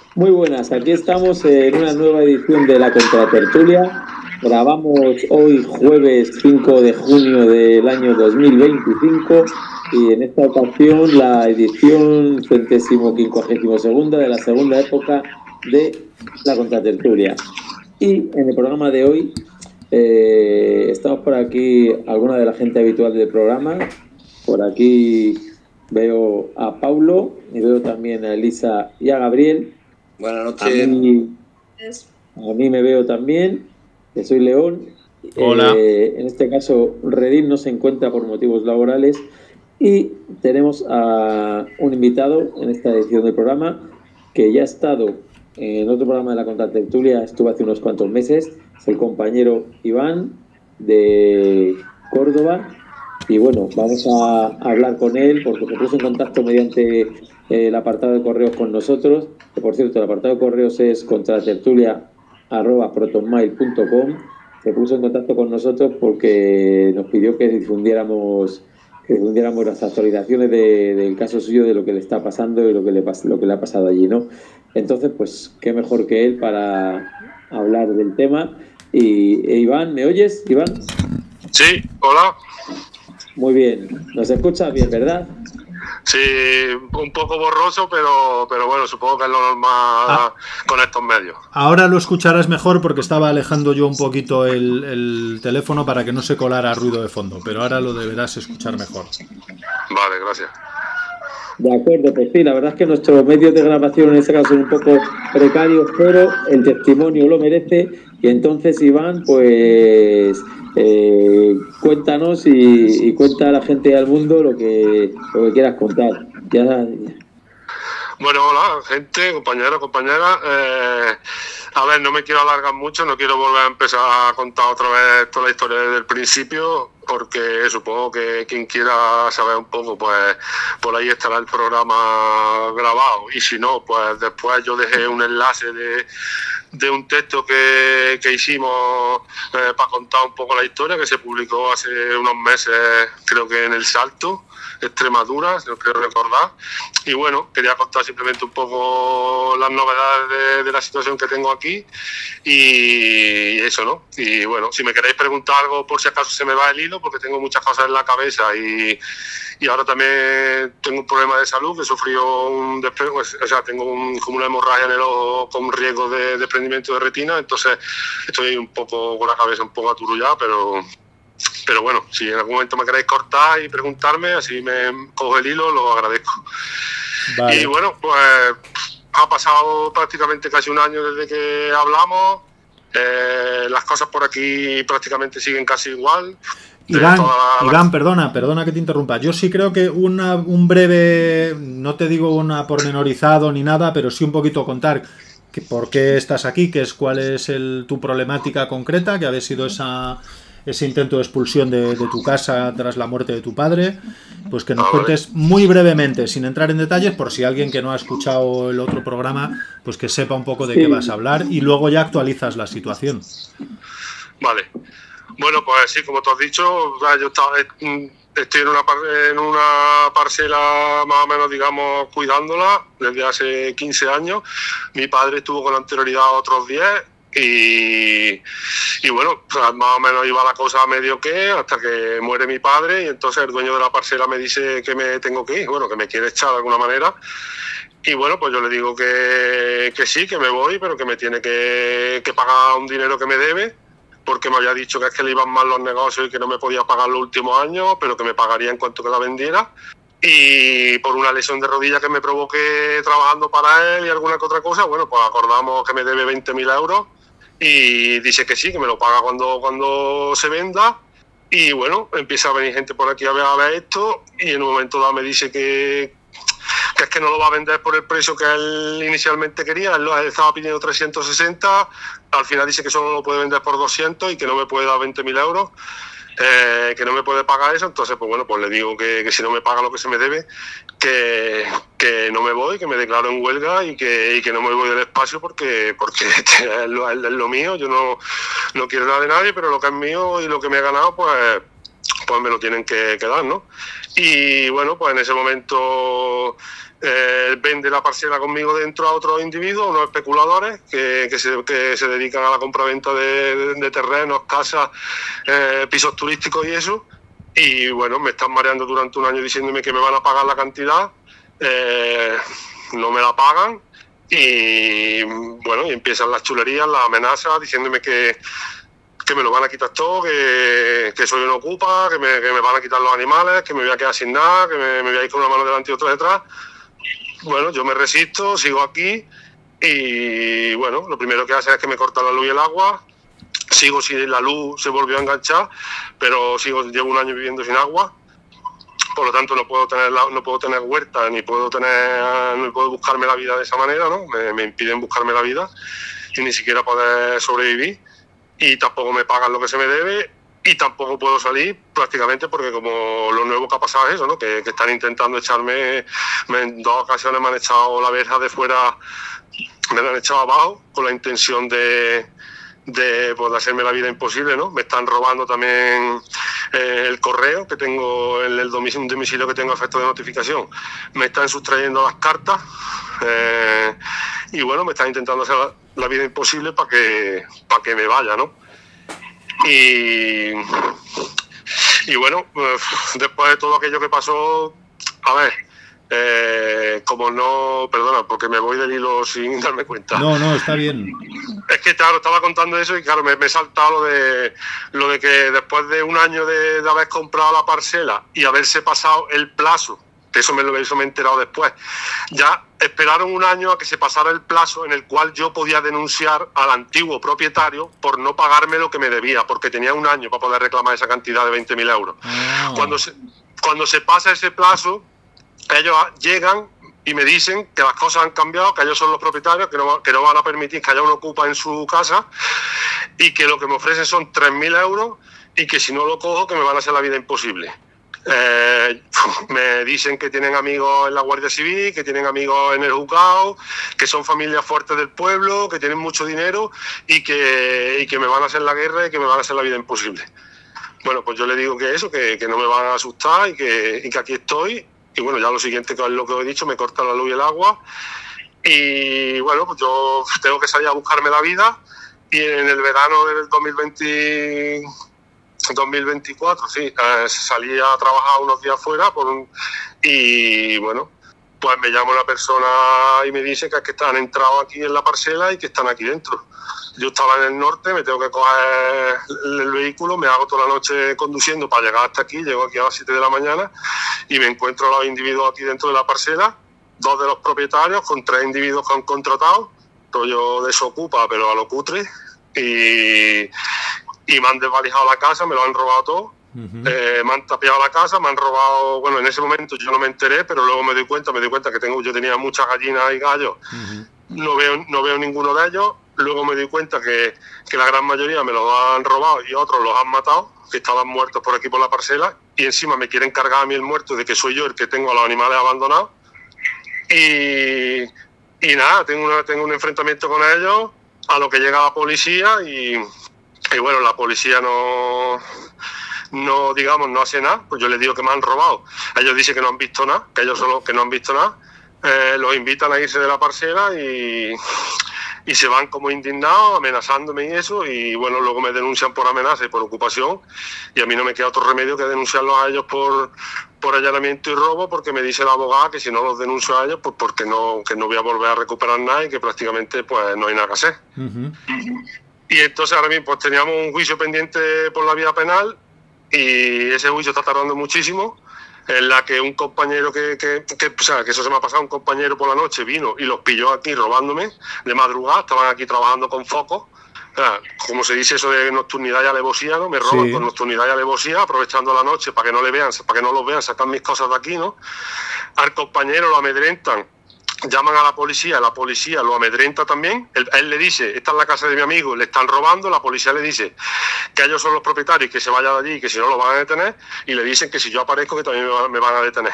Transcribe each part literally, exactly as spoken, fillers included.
Muy buenas, aquí estamos en una nueva edición de la Contratertulia. Grabamos hoy jueves cinco de junio del año dos mil veinticinco y en esta ocasión la edición centésimo quincuagésimo segunda de la segunda época de la Contratertulia. Y en el programa de hoy eh, estamos por aquí alguna de la gente habitual del programa. Por aquí veo a Paulo y veo también a Elisa y a Gabriel. Buenas noches. A mí, a mí me veo también, que soy León. Hola. Eh, en este caso, Redín no se encuentra por motivos laborales y tenemos a un invitado en esta edición del programa que ya ha estado en otro programa de la Contratertulia, estuvo hace unos cuantos meses, es el compañero Iván de Córdoba. Y bueno, vamos a hablar con él porque se puso en contacto mediante el apartado de correos con nosotros, que por cierto el apartado de correos es contratertulia arroba protonmail punto com. Se puso en contacto con nosotros porque nos pidió que difundiéramos que difundiéramos las actualizaciones de, del caso suyo, de lo que le está pasando y lo que le, lo que le ha pasado allí, ¿no? Entonces, pues qué mejor que él para hablar del tema. Y e Iván, ¿me oyes, Iván? Sí, hola. Muy bien, nos escuchas bien, ¿verdad? Sí, un poco borroso, pero, pero bueno, supongo que es lo normal ah, con estos medios. Ahora lo escucharás mejor porque estaba alejando yo un poquito el, el teléfono para que no se colara ruido de fondo, pero ahora lo deberás escuchar mejor. Vale, gracias. De acuerdo, pues sí, la verdad es que nuestros medios de grabación en este caso son un poco precarios, pero el testimonio lo merece. Y entonces, Iván, pues eh, cuéntanos y, y cuenta a la gente y al mundo lo que, lo que quieras contar. Ya, ya. Bueno, hola, gente, compañeros, compañeras. Eh, a ver, no me quiero alargar mucho, no quiero volver a empezar a contar otra vez toda la historia desde el principio, porque supongo que quien quiera saber un poco, pues por ahí estará el programa grabado. Y si no, pues después yo dejé un enlace de, de un texto que, que hicimos eh, para contar un poco la historia, que se publicó hace unos meses, creo que en El Salto, Extremadura, si no quiero recordar. Y bueno, quería contar simplemente un poco las novedades de, de la situación que tengo aquí y eso, ¿no? Y bueno, si me queréis preguntar algo por si acaso se me va el hilo, porque tengo muchas cosas en la cabeza y, y ahora también tengo un problema de salud, que sufrió un despre- pues, o sea, tengo un, como una hemorragia en el ojo con riesgo de desprendimiento de retina, entonces estoy un poco con la cabeza un poco aturullada, pero Pero bueno, si en algún momento me queréis cortar y preguntarme, así me cojo el hilo, lo agradezco. Vale. Y bueno, pues ha pasado prácticamente casi un año desde que hablamos. Eh, las cosas por aquí prácticamente siguen casi igual. Iván, la... Iván, perdona, perdona que te interrumpa. Yo sí creo que una, un breve, no te digo una pormenorizado ni nada, pero sí un poquito contar que por qué estás aquí, que es cuál es el, tu problemática concreta, que había sido esa... ese intento de expulsión de, de tu casa tras la muerte de tu padre, pues que nos ah, cuentes vale. muy brevemente, sin entrar en detalles, por si alguien que no ha escuchado el otro programa, pues que sepa un poco de sí. qué vas a hablar y luego ya actualizas la situación. Vale. Bueno, pues sí, como te has dicho, yo estaba, estoy en una, en una parcela más o menos, digamos, cuidándola desde hace quince años. Mi padre estuvo con anterioridad otros diez. Y, y bueno, pues más o menos iba la cosa medio que hasta que muere mi padre y entonces el dueño de la parcela me dice que me tengo que ir, bueno, que me quiere echar de alguna manera. Y bueno, pues yo le digo que, que sí, que me voy, pero que me tiene que, que pagar un dinero que me debe, porque me había dicho que es que le iban mal los negocios y que no me podía pagar los últimos años, pero que me pagaría en cuanto que la vendiera. Y por una lesión de rodilla que me provoqué trabajando para él y alguna que otra cosa, bueno, pues acordamos que me debe veinte mil euros y dice que sí, que me lo paga cuando, cuando se venda. Y bueno, empieza a venir gente por aquí a ver, a ver esto y en un momento dado me dice que, que es que no lo va a vender por el precio que él inicialmente quería. Él, él estaba pidiendo trescientos sesenta, al final dice que solo lo puede vender por doscientos y que no me puede dar veinte mil euros. Eh, que no me puede pagar eso, entonces pues bueno, pues le digo que, que si no me paga lo que se me debe, que, que no me voy, que me declaro en huelga y que, y que no me voy del espacio porque, porque es, lo, es lo mío, yo no, no quiero nada de nadie, pero lo que es mío y lo que me he ganado, pues, pues me lo tienen que, que dar, ¿no? Y bueno, pues en ese momento eh, vende la parcela conmigo dentro a otros individuos, unos especuladores que, que, se, que se dedican a la compraventa de, de, de terrenos, casas, eh, pisos turísticos y eso. Y bueno, me están mareando durante un año diciéndome que me van a pagar la cantidad, eh, no me la pagan y bueno, y empiezan las chulerías, las amenazas, diciéndome que, que me lo van a quitar todo, que, que soy un ocupa, que me, que me van a quitar los animales, que me voy a quedar sin nada, que me, me voy a ir con una mano delante y otra detrás. Bueno, yo me resisto, sigo aquí y bueno, lo primero que hace es que me cortan la luz y el agua. Sigo sin la luz, se volvió a enganchar, pero sigo llevo un año viviendo sin agua, por lo tanto no puedo tener la, no puedo tener huerta ni puedo tener no puedo buscarme la vida de esa manera, ¿no? Me, me impiden buscarme la vida y ni siquiera poder sobrevivir, y tampoco me pagan lo que se me debe y tampoco puedo salir prácticamente porque como lo nuevo que ha pasado es eso, ¿no? Que, que están intentando echarme, me, en dos ocasiones me han echado la verja de fuera, me la han echado abajo con la intención de de pues, hacerme la vida imposible, ¿no? Me están robando también eh, el correo que tengo, en el domicilio, un domicilio que tengo a efecto de notificación. Me están sustrayendo las cartas eh, y bueno, me están intentando hacer la, la vida imposible para que, para que me vaya, ¿no? Y, y bueno, pues, después de todo aquello que pasó, a ver, Eh, como no, perdona, porque me voy del hilo sin darme cuenta. No, no, está bien. Es que claro, estaba contando eso y claro, me, me he saltado lo de lo de que después de un año de, de haber comprado la parcela y haberse pasado el plazo, que eso me lo eso me he enterado después, ya esperaron un año a que se pasara el plazo en el cual yo podía denunciar al antiguo propietario por no pagarme lo que me debía, porque tenía un año para poder reclamar esa cantidad de veinte mil euros. Oh. Cuando se, cuando se pasa ese plazo, ellos llegan y me dicen que las cosas han cambiado, que ellos son los propietarios, que no, que no van a permitir que haya un ocupa en su casa y que lo que me ofrecen son tres mil euros y que si no lo cojo que me van a hacer la vida imposible. Eh, me dicen que tienen amigos en la Guardia Civil, que tienen amigos en el juzgado, que son familias fuertes del pueblo, que tienen mucho dinero y que, y que me van a hacer la guerra y que me van a hacer la vida imposible. Bueno, pues yo le digo que eso, que, que no me van a asustar y que, y que aquí estoy. Y bueno, ya lo siguiente que es lo que he dicho, me corta la luz y el agua. Y bueno, pues yo tengo que salir a buscarme la vida. Y en el verano del dos mil veinte, dos mil veinticuatro, sí, eh, salí a trabajar unos días fuera. Por un, y bueno, pues me llama una persona y me dice que es que han entrado aquí en la parcela y que están aquí dentro. Yo estaba en el norte, me tengo que coger el vehículo, me hago toda la noche conduciendo para llegar hasta aquí, llego aquí a las siete de la mañana y me encuentro a los individuos aquí dentro de la parcela, dos de los propietarios con tres individuos que han contratado, rollo desocupa pero a lo cutre, y, y me han desvalijado la casa, me lo han robado todo. Uh-huh. eh, me han tapiado la casa, me han robado, bueno, en ese momento yo no me enteré, pero luego me doy cuenta, me doy cuenta que tengo, yo tenía muchas gallinas y gallos, uh-huh. no veo, no veo ninguno de ellos. Luego me di cuenta que, que la gran mayoría me los han robado y otros los han matado, que estaban muertos por aquí por la parcela, y encima me quieren cargar a mí el muerto de que soy yo el que tengo a los animales abandonados. Y, y nada, tengo, una, tengo un enfrentamiento con ellos, a lo que llega la policía y, y bueno, la policía no, no, digamos, no hace nada, pues yo les digo que me han robado. Ellos dicen que no han visto nada, que ellos son los que no han visto nada, eh, los invitan a irse de la parcela y... y se van como indignados, amenazándome y eso, y bueno, luego me denuncian por amenaza y por ocupación, y a mí no me queda otro remedio que denunciarlos a ellos por, por allanamiento y robo, porque me dice la abogada que si no los denuncio a ellos, pues porque no, que no voy a volver a recuperar nada y que prácticamente pues no hay nada que hacer. Uh-huh. Y entonces ahora mismo pues teníamos un juicio pendiente por la vía penal, y ese juicio está tardando muchísimo, en la que un compañero que, que, que, o sea, que eso se me ha pasado, un compañero por la noche vino y los pilló aquí robándome de madrugada, estaban aquí trabajando con focos, o sea, como se dice eso de nocturnidad y alevosía, ¿no? Me roban sí. Con nocturnidad y alevosía, aprovechando la noche para que no le vean, para que no los vean, sacan mis cosas de aquí, ¿no? Al compañero lo amedrentan, llaman a la policía, la policía lo amedrenta también, él, él le dice, esta es la casa de mi amigo, le están robando, la policía le dice que ellos son los propietarios, que se vaya de allí y que si no lo van a detener, y le dicen que si yo aparezco que también me van, me van a detener.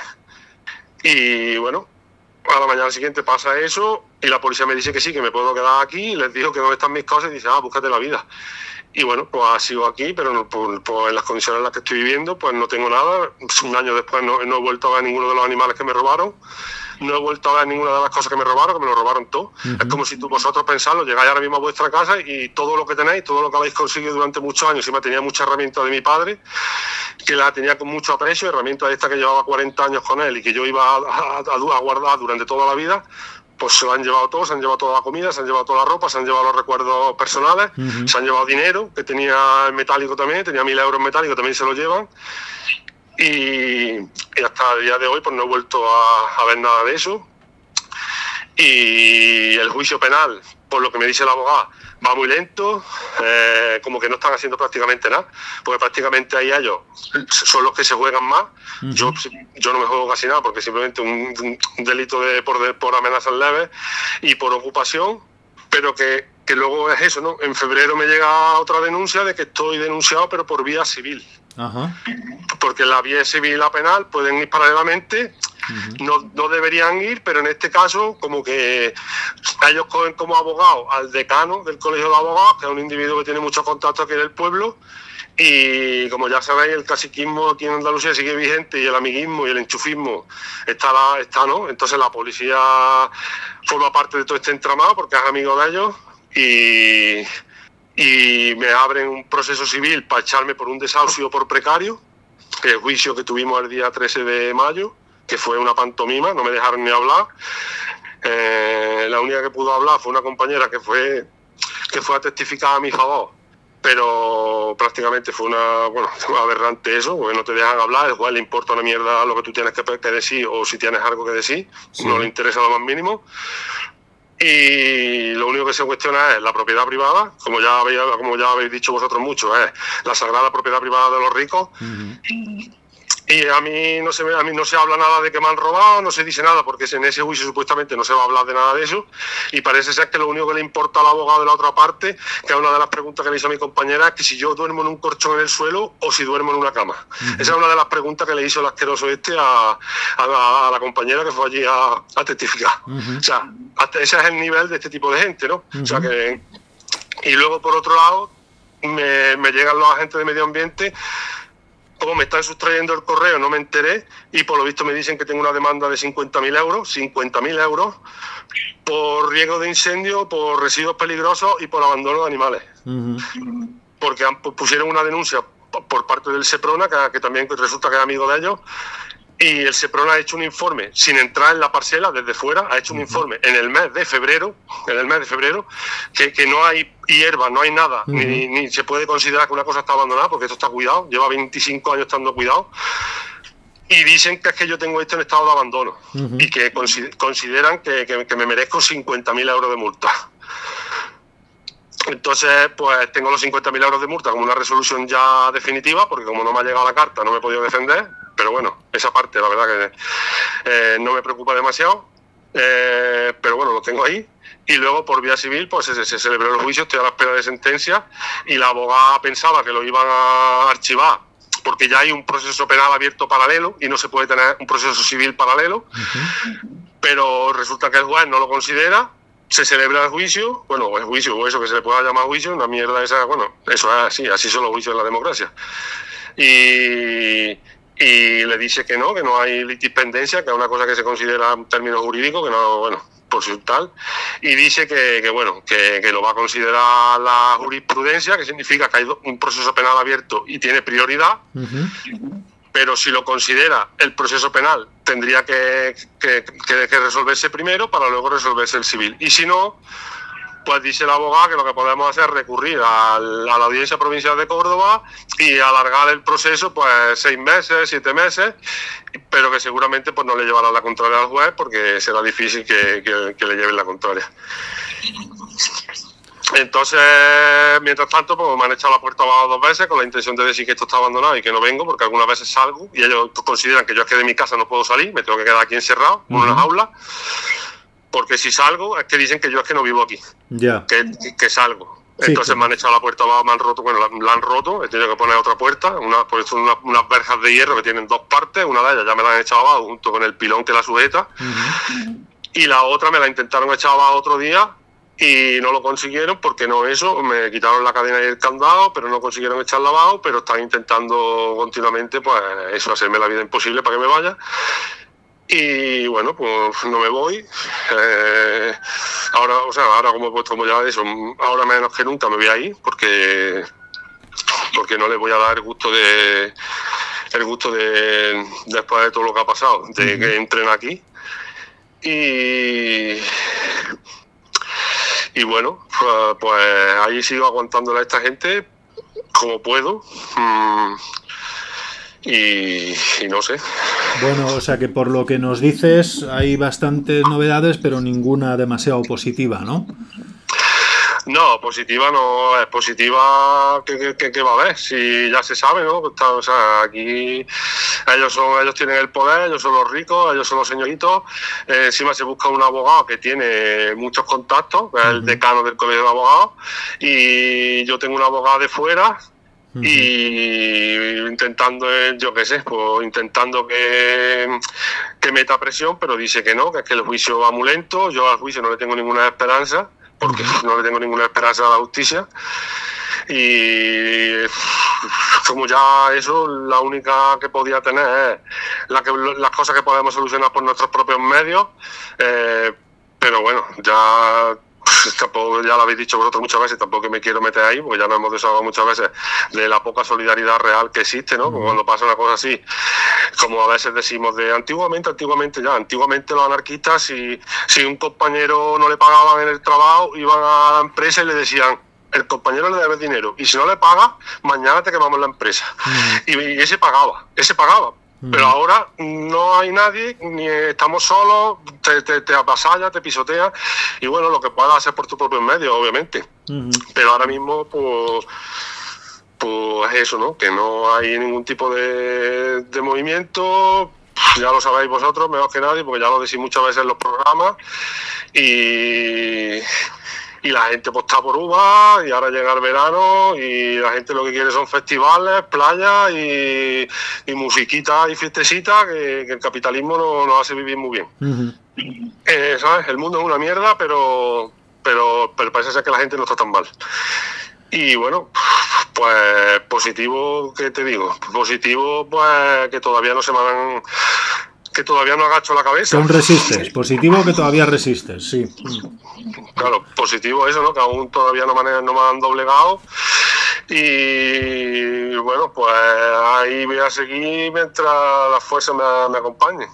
Y bueno, a la mañana siguiente pasa eso y la policía me dice que sí, que me puedo quedar aquí, y les digo que dónde están mis cosas y dice, ah, búscate la vida. Y bueno, pues sigo aquí, pero no, por, por, en las condiciones en las que estoy viviendo, pues no tengo nada. Un año después no, no he vuelto a ver ninguno de los animales que me robaron. no he vuelto a ver ninguna de las cosas que me robaron, que me lo robaron todo. Uh-huh. Es como si tú, vosotros pensadlo, llegáis ahora mismo a vuestra casa y todo lo que tenéis, todo lo que habéis conseguido durante muchos años, encima tenía mucha herramienta de mi padre, que la tenía con mucho aprecio, herramienta esta que llevaba cuarenta años con él y que yo iba a, a, a guardar durante toda la vida, pues se lo han llevado todo, se han llevado toda la comida, se han llevado toda la ropa, se han llevado los recuerdos personales, uh-huh. se han llevado dinero, que tenía en metálico también, tenía mil euros en metálico, también se lo llevan, y, y hasta el día de hoy pues no he vuelto a, a ver nada de eso. Y el juicio penal, por lo que me dice el abogado, va muy lento, eh, como que no están haciendo prácticamente nada, porque prácticamente ahí ellos son los que se juegan más. Uh-huh. Yo, yo no me juego casi nada, porque simplemente un, un delito de por, de por amenazas leves y por ocupación, pero que, que luego es eso, ¿no? En febrero me llega otra denuncia de que estoy denunciado, pero por vía civil. Uh-huh. Porque la vía civil y la penal pueden ir paralelamente. Uh-huh. No, no deberían ir, pero en este caso como que ellos cogen como abogado al decano del colegio de abogados, que es un individuo que tiene muchos contactos aquí en el pueblo, y como ya sabéis, el caciquismo aquí en Andalucía sigue vigente y el amiguismo y el enchufismo está, la, está ¿no? Entonces la policía forma parte de todo este entramado porque es amigo de ellos y, y me abren un proceso civil para echarme por un desahucio por precario, que es el juicio que tuvimos el día trece de mayo, que fue una pantomima, no me dejaron ni hablar. Eh, la única que pudo hablar fue una compañera que fue que fue a testificar a mi favor, pero prácticamente fue una, bueno, aberrante eso, porque no te dejan hablar, el juez le importa una mierda lo que tú tienes que, que decir o si tienes algo que decir, sí. No le interesa lo más mínimo. Y lo único que se cuestiona es la propiedad privada, como ya habéis, como ya habéis dicho vosotros mucho, es la sagrada propiedad privada de los ricos. Uh-huh. Y a mí no se a mí no se habla nada de que me han robado, no se dice nada, porque en ese juicio supuestamente no se va a hablar de nada de eso, y parece ser que lo único que le importa al abogado de la otra parte, que es una de las preguntas que le hizo a mi compañera, es que si yo duermo en un colchón en el suelo o si duermo en una cama. Uh-huh. Esa es una de las preguntas que le hizo el asqueroso este a, a, la, a la compañera que fue allí a, a testificar. Uh-huh. O sea, hasta ese es el nivel de este tipo de gente, ¿no? Uh-huh. O sea que, y luego por otro lado me, me llegan los agentes de medio ambiente. Como me están sustrayendo el correo, no me enteré, y por lo visto me dicen que tengo una demanda de cincuenta mil euros, cincuenta mil euros, por riesgo de incendio, por residuos peligrosos y por abandono de animales. Uh-huh. Porque han, pusieron una denuncia por parte del Seprona, que, que también resulta que es amigo de ellos, y el Seprona ha hecho un informe sin entrar en la parcela desde fuera, ha hecho un uh-huh. informe en el mes de febrero, en el mes de febrero, que, que no hay hierba, no hay nada, uh-huh. ni, ni se puede considerar que una cosa está abandonada, porque esto está cuidado, lleva veinticinco años estando cuidado, y dicen que es que yo tengo esto en estado de abandono, uh-huh. y que consideran que, que, que me merezco cincuenta mil euros de multa. Entonces, pues tengo los cincuenta mil euros de multa como una resolución ya definitiva, porque como no me ha llegado la carta no me he podido defender, pero bueno, esa parte la verdad que eh, no me preocupa demasiado, eh, pero bueno, lo tengo ahí. Y luego por vía civil pues se, se celebró el juicio, estoy a la espera de sentencia, y la abogada pensaba que lo iban a archivar porque ya hay un proceso penal abierto paralelo y no se puede tener un proceso civil paralelo, uh-huh. pero resulta que el juez no lo considera. Se celebra el juicio, bueno, el juicio o eso que se le pueda llamar juicio, una mierda esa, bueno, eso es así, así son los juicios en la democracia. Y, y le dice que no, que no hay litispendencia, que es una cosa que se considera un término jurídico, que no, bueno, por su tal, y dice que, que bueno, que, que lo va a considerar la jurisprudencia, que significa que hay un proceso penal abierto y tiene prioridad. Uh-huh. Pero si lo considera el proceso penal, tendría que, que, que, que resolverse primero para luego resolverse el civil. Y si no, pues dice el abogado que lo que podemos hacer es recurrir a la, a la Audiencia Provincial de Córdoba y alargar el proceso pues seis meses, siete meses, pero que seguramente pues no le llevará la contraria al juez porque será difícil que, que, que le lleven la contraria. Entonces, mientras tanto, pues me han echado la puerta abajo dos veces con la intención de decir que esto está abandonado y que no vengo, porque algunas veces salgo y ellos consideran que yo es que de mi casa no puedo salir, me tengo que quedar aquí encerrado en uh-huh. una jaula, porque si salgo es que dicen que yo es que no vivo aquí, yeah. que, que salgo. Sí, entonces sí. me han echado la puerta abajo, me han roto, bueno, la, la han roto, he tenido que poner otra puerta, una, pues son una, unas verjas de hierro que tienen dos partes, una de ellas ya me la han echado abajo junto con el pilón que la sujeta, uh-huh. y la otra me la intentaron echar abajo otro día, y no lo consiguieron porque no eso, me quitaron la cadena y el candado, pero no consiguieron echarla abajo, pero están intentando continuamente pues eso, hacerme la vida imposible para que me vaya. Y bueno, pues no me voy. Eh, ahora, o sea, ahora como, pues, como ya eso, ahora menos que nunca me voy a ir porque, porque no les voy a dar el gusto de el gusto de después de todo lo que ha pasado, de uh-huh. que entren aquí. Y y bueno, pues, pues ahí sigo aguantándole a esta gente como puedo. Mm, Y, y no sé. Bueno, o sea que por lo que nos dices hay bastantes novedades, pero ninguna demasiado positiva, ¿no? No, positiva no es positiva. ¿Qué, qué, qué va a haber? Si ya se sabe, ¿no? O sea, aquí ellos son, ellos tienen el poder, ellos son los ricos, ellos son los señoritos. Eh, encima se busca un abogado que tiene muchos contactos, que es el decano del colegio de abogados, y yo tengo un abogado de fuera. Uh-huh. Y intentando, yo qué sé, pues intentando que, que meta presión, pero dice que no, que es que el juicio va muy lento. Yo al juicio no le tengo ninguna esperanza, porque uh-huh. no le tengo ninguna esperanza a la justicia. Y como ya eso, la única que podía tener es la que, las cosas que podemos solucionar por nuestros propios medios. Eh, pero bueno, ya... Tampoco, ya lo habéis dicho vosotros muchas veces, tampoco me quiero meter ahí, porque ya nos hemos desahogado muchas veces de la poca solidaridad real que existe, ¿no? Porque cuando pasa una cosa así, como a veces decimos de antiguamente, antiguamente ya, antiguamente los anarquistas, si, si un compañero no le pagaban en el trabajo, iban a la empresa y le decían, el compañero le debe dinero, y si no le paga, mañana te quemamos la empresa. Uh-huh. Y, y ese pagaba, ese pagaba. Pero ahora no hay nadie, ni estamos solos, te, te, te avasalla, te pisotea, y bueno, lo que puedas hacer por tus propios medios, obviamente. Uh-huh. Pero ahora mismo, pues, pues eso, ¿no? Que no hay ningún tipo de, de movimiento, ya lo sabéis vosotros, mejor que nadie, porque ya lo decís muchas veces en los programas, y... Y la gente pues está por uva, y ahora llega el verano y la gente lo que quiere son festivales, playas y, y musiquita y fiestecita que, que el capitalismo nos no hace vivir muy bien. Uh-huh. Eh, ¿sabes? El mundo es una mierda, pero, pero, pero parece ser que la gente no está tan mal. Y bueno, pues positivo, ¿qué te digo? Positivo, pues que todavía no se me han... que todavía no agacho la cabeza. Aún resistes, positivo que todavía resistes, sí. Claro, positivo eso, ¿no? Que aún todavía no me, no me han doblegado. Y bueno, pues ahí voy a seguir mientras las fuerzas me, me acompañen.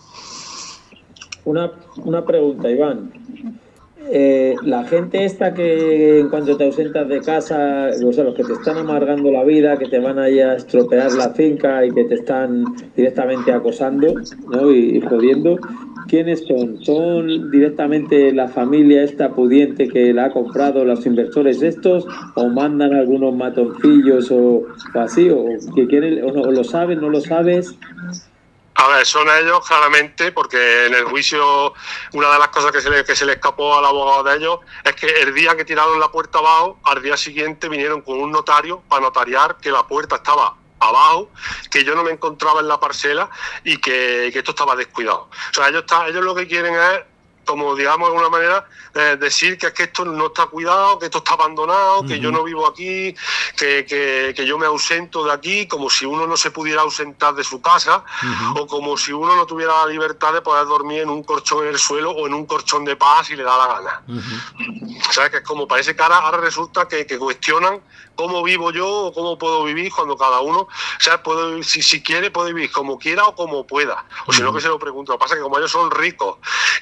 Una, una pregunta, Iván. Eh, la gente esta que en cuanto te ausentas de casa, o sea, los que te están amargando la vida, que te van a ir a estropear la finca y que te están directamente acosando, ¿no? y, y jodiendo, ¿quiénes son? ¿Son directamente la familia esta pudiente que la ha comprado, los inversores estos, o mandan algunos matoncillos o, o así, o que quieren, o, no, o lo sabes, no lo sabes? A ver, son ellos claramente, porque en el juicio una de las cosas que se le, que se le escapó al abogado de ellos es que el día que tiraron la puerta abajo, al día siguiente vinieron con un notario para notariar que la puerta estaba abajo, que yo no me encontraba en la parcela y que, que esto estaba descuidado. O sea, ellos, está, ellos lo que quieren es, como digamos de alguna manera, eh, decir que es que esto no está cuidado, que esto está abandonado, uh-huh. que yo no vivo aquí, que, que, que yo me ausento de aquí, como si uno no se pudiera ausentar de su casa, uh-huh. o como si uno no tuviera la libertad de poder dormir en un colchón en el suelo o en un colchón de paz si le da la gana. Uh-huh. ¿Sabes? Que es como parece que ahora, ahora resulta que, que cuestionan cómo vivo yo o cómo puedo vivir cuando cada uno, o sea, puede, si, si quiere puede vivir como quiera o como pueda, o si no que se lo pregunto. Lo que pasa es que como ellos son ricos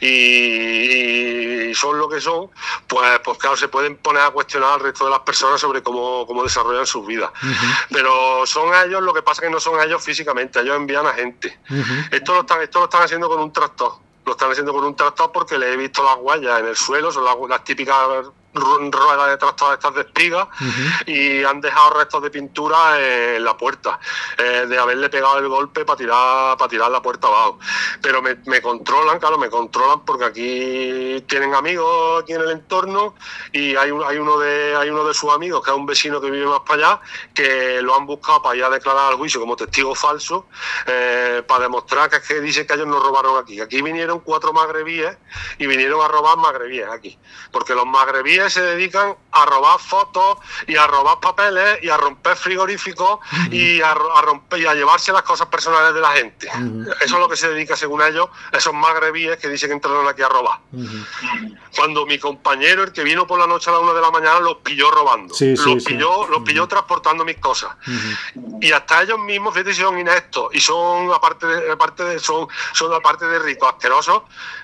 y, y son lo que son, pues, pues claro, se pueden poner a cuestionar al resto de las personas sobre cómo, cómo desarrollan sus vidas. Uh-huh. Pero son ellos, lo que pasa es que no son ellos físicamente, ellos envían a gente. Uh-huh. Esto lo están, esto lo están haciendo con un tractor. Lo están haciendo con un tractor porque le he visto las huellas en el suelo, son las, las típicas ruedas de tractor estas de espiga, uh-huh. y han dejado restos de pintura en la puerta, eh, de haberle pegado el golpe para tirar para tirar la puerta abajo. Pero me, me controlan, claro, me controlan porque aquí tienen amigos aquí en el entorno y hay, un, hay, uno de, hay uno de sus amigos, que es un vecino que vive más para allá, que lo han buscado para ir a declarar al juicio como testigo falso, eh, para demostrar que es que dicen que ellos no robaron aquí. Aquí vinieron cuatro magrebíes y vinieron a robar magrebíes aquí, porque los magrebíes magrebíes se dedican a robar fotos y a robar papeles y a romper frigoríficos uh-huh. y a, a romper y a llevarse las cosas personales de la gente. Uh-huh. Eso es lo que se dedica, según ellos, esos magrebíes que dicen que entraron aquí a robar. Uh-huh. Cuando mi compañero, el que vino por la noche a las una de la mañana, los pilló robando. Sí, sí, los, sí. pilló, los pilló uh-huh. transportando mis cosas. Uh-huh. Y hasta ellos mismos, fíjate, son ineptos y son, aparte de, aparte de, son, son aparte de ricos, asquerosos,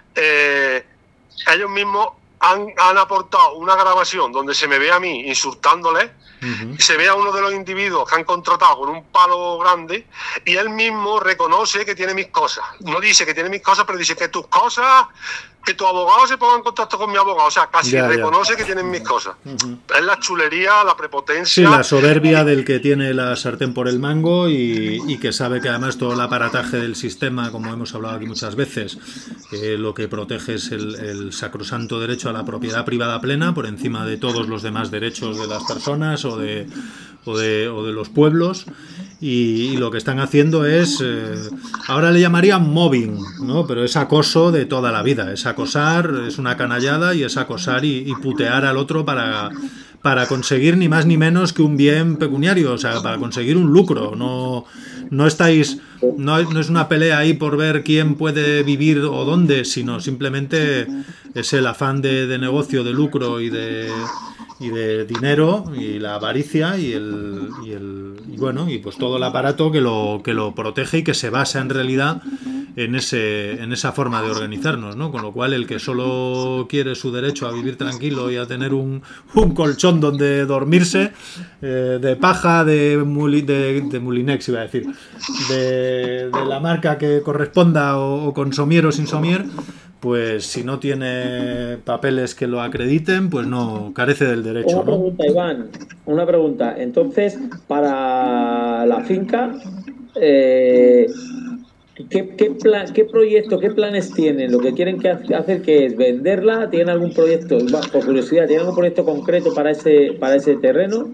eh, ellos mismos han, han aportado una grabación donde se me ve a mí insultándoles, uh-huh. se ve a uno de los individuos que han contratado con un palo grande y él mismo reconoce que tiene mis cosas. No dice que tiene mis cosas, pero dice que tus cosas, que tu abogado se ponga en contacto con mi abogado. O sea, casi ya, reconoce ya. que tienen mis cosas. Uh-huh. Es la chulería, la prepotencia. Sí, la soberbia del que tiene la sartén por el mango y, y que sabe que además todo el aparataje del sistema, como hemos hablado aquí muchas veces, eh, lo que protege es el, el sacrosanto derecho a la propiedad privada plena por encima de todos los demás derechos de las personas o de, o de, o de los pueblos. Y, y lo que están haciendo es, eh, ahora le llamarían mobbing, ¿no? Pero es acoso de toda la vida, es acosar, es una canallada y es acosar y, y putear al otro para, para conseguir ni más ni menos que un bien pecuniario, o sea, para conseguir un lucro. No, no estáis, no, no es una pelea ahí por ver quién puede vivir o dónde, sino simplemente es el afán de, de negocio, de lucro y de... y de dinero y la avaricia y el y el y bueno y pues todo el aparato que lo que lo protege y que se basa en realidad en ese en esa forma de organizarnos, ¿no? Con lo cual el que solo quiere su derecho a vivir tranquilo y a tener un, un colchón donde dormirse, eh, de paja, de, muli, de de Mulinex iba a decir, de, de la marca que corresponda o, o con somier o sin somier, pues si no tiene papeles que lo acrediten, pues no, carece del derecho. Una pregunta, ¿no? Iván, una pregunta. Entonces, para la finca, eh, ¿qué, qué, plan, ¿qué proyecto, qué planes tienen? ¿Lo que quieren que hacer que es venderla? ¿Tienen algún proyecto, por curiosidad, tienen algún proyecto concreto para ese, para ese terreno?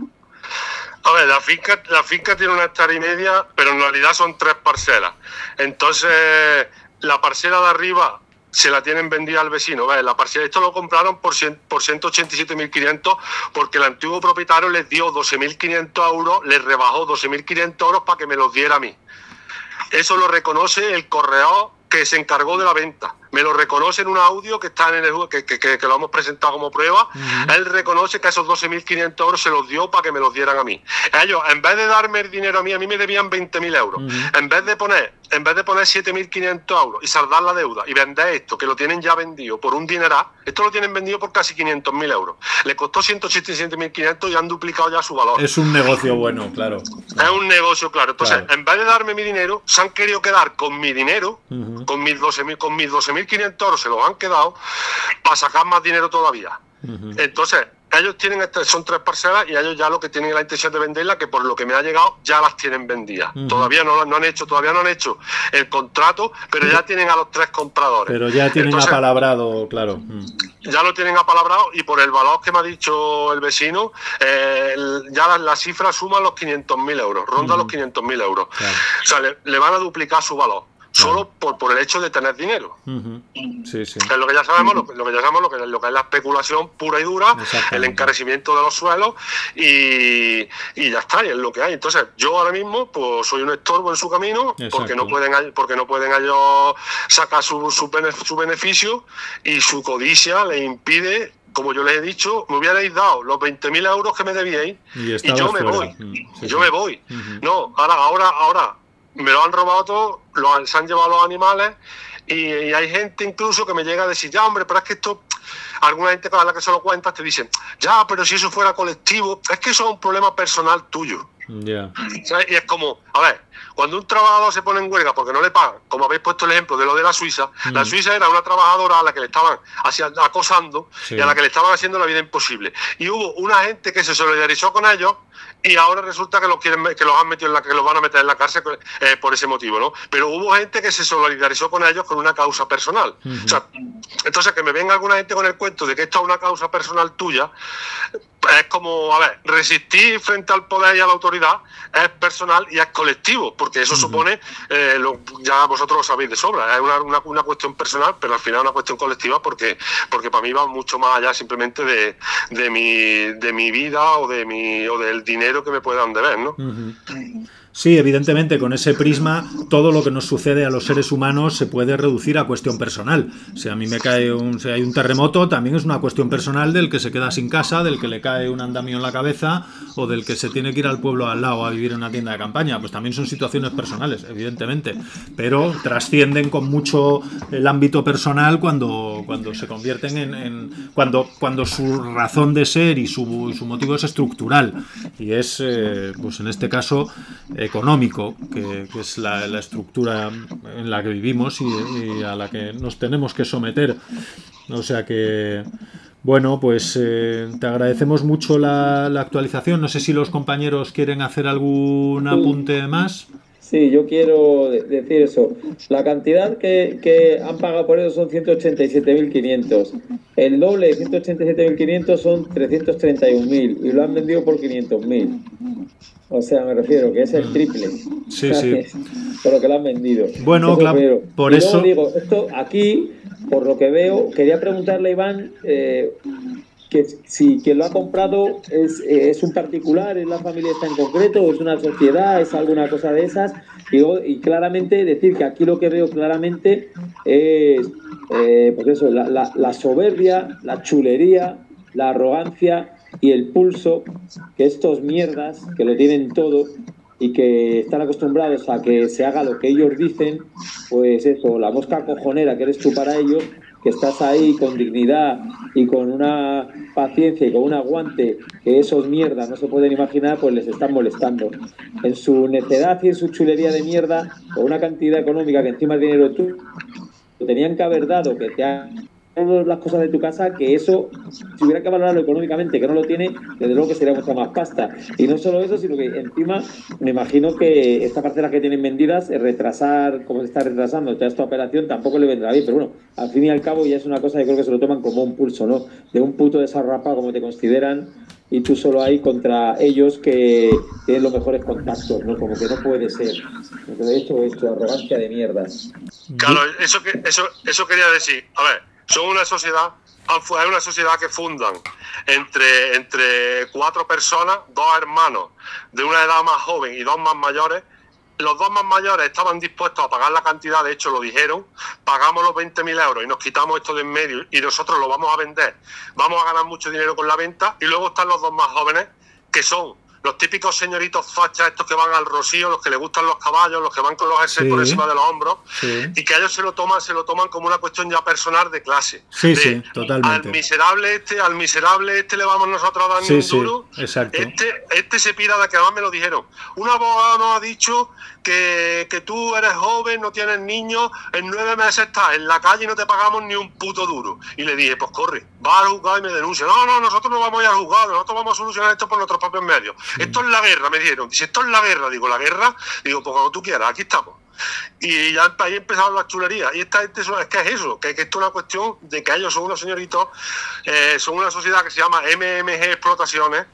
A ver, la finca, la finca tiene una hectárea y media, pero en realidad son tres parcelas. Entonces, la parcela de arriba se la tienen vendida al vecino. ¿Ves? La parcela, esto lo compraron por, cien, por ciento ochenta y siete mil quinientos porque el antiguo propietario les dio doce mil quinientos euros, les rebajó doce mil quinientos euros para que me los diera a mí. Eso lo reconoce el corredor que se encargó de la venta. Me lo reconoce en un audio que está en el que, que, que, que lo hemos presentado como prueba. Uh-huh. Él reconoce que esos doce mil quinientos euros se los dio para que me los dieran a mí. Ellos, en vez de darme el dinero a mí, a mí me debían veinte mil euros. Uh-huh. En vez de poner, en vez de poner siete mil quinientos euros y saldar la deuda y vender esto, que lo tienen ya vendido por un dineral, esto lo tienen vendido por casi quinientos mil euros. Le costó ciento ochenta y siete mil quinientos y han duplicado ya su valor. Es un negocio bueno, claro. Es un negocio, claro. Entonces, claro, en vez de darme mi dinero, se han querido quedar con mi dinero, uh-huh, con mis doce mil quinientos euros, se los han quedado para sacar más dinero todavía. Uh-huh. Entonces, ellos tienen, este, son tres parcelas y ellos ya lo que tienen la intención de venderla, que por lo que me ha llegado ya las tienen vendidas. Uh-huh. Todavía no, no han hecho, todavía no han hecho el contrato, pero ya tienen a los tres compradores. Pero ya tienen Entonces, apalabrado, claro. Ya lo tienen apalabrado y por el valor que me ha dicho el vecino, eh, el, ya la, la cifra suma los quinientos mil euros, ronda uh-huh, los quinientos mil euros. Claro. O sea, le, le van a duplicar su valor. Solo por, por el hecho de tener dinero. Uh-huh. Sí, sí. Es lo que ya sabemos, lo, lo que ya sabemos, lo que, lo que es la especulación pura y dura, el encarecimiento de los suelos y, y ya está, y es lo que hay. Entonces, yo ahora mismo pues soy un estorbo en su camino, porque no pueden porque no pueden ellos sacar su, su, su beneficio y su codicia les impide. Como yo les he dicho, me hubierais dado los veinte mil euros que me debíais y, y yo me fuera. voy. Sí, yo sí. me voy. Uh-huh. No, ahora, ahora, ahora. Me lo han robado todo, lo han, se han llevado los animales y, y hay gente incluso que me llega a decir, ya hombre, pero es que esto, alguna gente con la que se lo cuentas te dicen, ya, pero si eso fuera colectivo, es que eso es un problema personal tuyo. Yeah. ¿Sabes? Y es como, a ver, cuando un trabajador se pone en huelga porque no le pagan, como habéis puesto el ejemplo de lo de la Suiza, mm. la Suiza era una trabajadora a la que le estaban hacia, acosando, sí, y a la que le estaban haciendo la vida imposible. Y hubo una gente que se solidarizó con ellos y ahora resulta que los quieren que los han metido en la que los van a meter en la cárcel eh, por ese motivo, ¿no? Pero hubo gente que se solidarizó con ellos con una causa personal. Uh-huh. O sea, entonces que me venga alguna gente con el cuento de que esto es una causa personal tuya, es como, a ver, resistir frente al poder y a la autoridad es personal y es colectivo, porque eso uh-huh. supone, eh, lo, ya vosotros lo sabéis de sobra, es una, una, una cuestión personal, pero al final es una cuestión colectiva, porque porque para mí va mucho más allá simplemente de, de, mi, de mi vida o de mi o del dinero que me puedan deber, ¿no? Uh-huh. Sí, evidentemente, con ese prisma, todo lo que nos sucede a los seres humanos se puede reducir a cuestión personal. Si a mí me cae un, si hay un terremoto, también es una cuestión personal del que se queda sin casa, del que le cae un andamio en la cabeza o del que se tiene que ir al pueblo al lado a vivir en una tienda de campaña. Pues también son situaciones personales, evidentemente, pero trascienden con mucho el ámbito personal cuando, cuando se convierten en... en cuando, cuando su razón de ser y su, su motivo es estructural y es, eh, pues en este caso... económico, que, que es la, la estructura en la que vivimos y, y a la que nos tenemos que someter. O sea que, bueno, pues eh, te agradecemos mucho la, la actualización. No sé si los compañeros quieren hacer algún apunte más. Sí, yo quiero decir eso. La cantidad que, que han pagado por eso son ciento ochenta y siete mil quinientos. El doble de ciento ochenta y siete mil quinientos son trescientos treinta y un mil y lo han vendido por quinientos mil. O sea, me refiero que es el triple. Sí, ¿sabes? sí. Por lo que lo han vendido. Bueno, eso claro, por y eso... luego digo, esto aquí, por lo que veo, quería preguntarle a Iván eh, que si quien lo ha comprado es, es un particular, es la familia esta en concreto, o es una sociedad, es alguna cosa de esas. Y, y claramente decir que aquí lo que veo claramente es, eh, pues eso, la, la, la soberbia, la chulería, la arrogancia y el pulso, que estos mierdas que lo tienen todo y que están acostumbrados a que se haga lo que ellos dicen, pues eso, la mosca cojonera que eres tú para ellos, que estás ahí con dignidad y con una paciencia y con un aguante que esos mierdas no se pueden imaginar, pues les están molestando. En su necedad y en su chulería de mierda, con una cantidad económica que encima es dinero tú, te tenían que haber dado, que te ha... todas las cosas de tu casa, que eso, si hubiera que valorarlo económicamente, que no lo tiene, desde luego que sería mucha más pasta. Y no solo eso, sino que encima me imagino que esta parcela que tienen vendidas, retrasar, como se está retrasando toda esta operación, tampoco le vendrá bien. Pero bueno, al fin y al cabo ya es una cosa que creo que se lo toman como un pulso, ¿no? De un puto desarrapado como te consideran y tú solo ahí contra ellos que tienen los mejores contactos, ¿no? Como que no puede ser. De hecho, esto, arrogancia de mierda. Claro, eso, que, eso, eso quería decir. A ver, son una sociedad, es una sociedad que fundan entre, entre cuatro personas, dos hermanos de una edad más joven y dos más mayores. Los dos más mayores estaban dispuestos a pagar la cantidad, de hecho lo dijeron, pagamos los veinte mil euros y nos quitamos esto de en medio y nosotros lo vamos a vender, vamos a ganar mucho dinero con la venta. Y luego están los dos más jóvenes, que son los típicos señoritos fachas, estos que van al Rocío, los que les gustan los caballos, los que van con los S sí. por encima de los hombros, sí. y que ellos se lo toman, se lo toman como una cuestión ya personal de clase. Sí, de, sí, totalmente. Al miserable este, al miserable este le vamos nosotros a dar sí, ni un sí, duro. Exacto. Este, este se pira de que además me lo dijeron. Un abogado nos ha dicho que, que tú eres joven, no tienes niños, en nueve meses estás en la calle y no te pagamos ni un puto duro. Y le dije, pues corre, va al juzgado y me denuncia. No, no, nosotros no vamos a ir al juzgado, nosotros vamos a solucionar esto por nuestros propios medios. Sí. Esto es la guerra, me dijeron. Dice, esto es la guerra. Digo, ¿la guerra? Digo, pues cuando tú quieras, aquí estamos. Y ya ahí empezaron las chulerías. Y esta gente es que es eso, que, que esto es una cuestión de que ellos son unos señoritos, eh, son una sociedad que se llama M M G Explotaciones,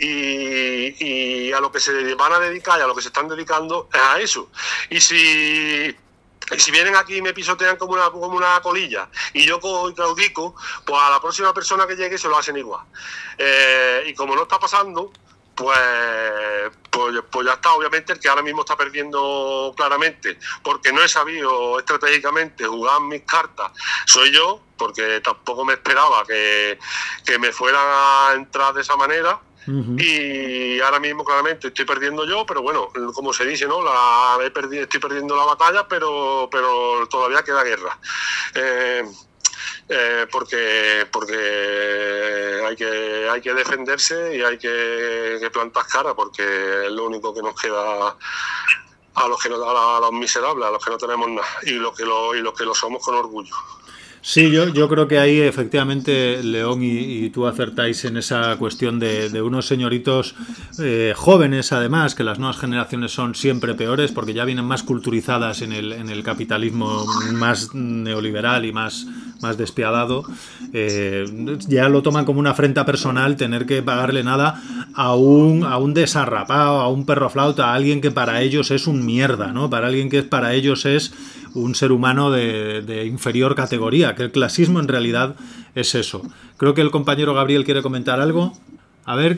y, y a lo que se van a dedicar y a lo que se están dedicando es a eso. Y si... Y si vienen aquí y me pisotean como una, como una colilla y yo claudico, pues a la próxima persona que llegue se lo hacen igual. Eh, y como no está pasando, pues, pues, pues ya está. Obviamente el que ahora mismo está perdiendo claramente, porque no he sabido estratégicamente jugar mis cartas, soy yo, porque tampoco me esperaba que, que me fueran a entrar de esa manera. Uh-huh. Y ahora mismo claramente estoy perdiendo yo, pero bueno, como se dice, ¿no? La, he perdido, estoy perdiendo la batalla, pero, pero todavía queda guerra. Eh, eh, porque porque hay que hay que defenderse y hay que, que plantar cara, porque es lo único que nos queda a los que no, a los miserables, a los que no tenemos nada, y los que lo, y los que lo somos con orgullo. Sí, yo, yo creo que ahí efectivamente León y, y tú acertáis en esa cuestión de, de unos señoritos eh, jóvenes, además, que las nuevas generaciones son siempre peores porque ya vienen más culturizadas en el, en el capitalismo más neoliberal y más, más despiadado. Eh, ya lo toman como una afrenta personal tener que pagarle nada a un, a un desarrapado, a un perro flauta, a alguien que para ellos es un mierda, ¿no? Para alguien que para ellos es un ser humano de, de inferior categoría, que el clasismo en realidad es eso. Creo que el compañero Gabriel quiere comentar algo. A ver,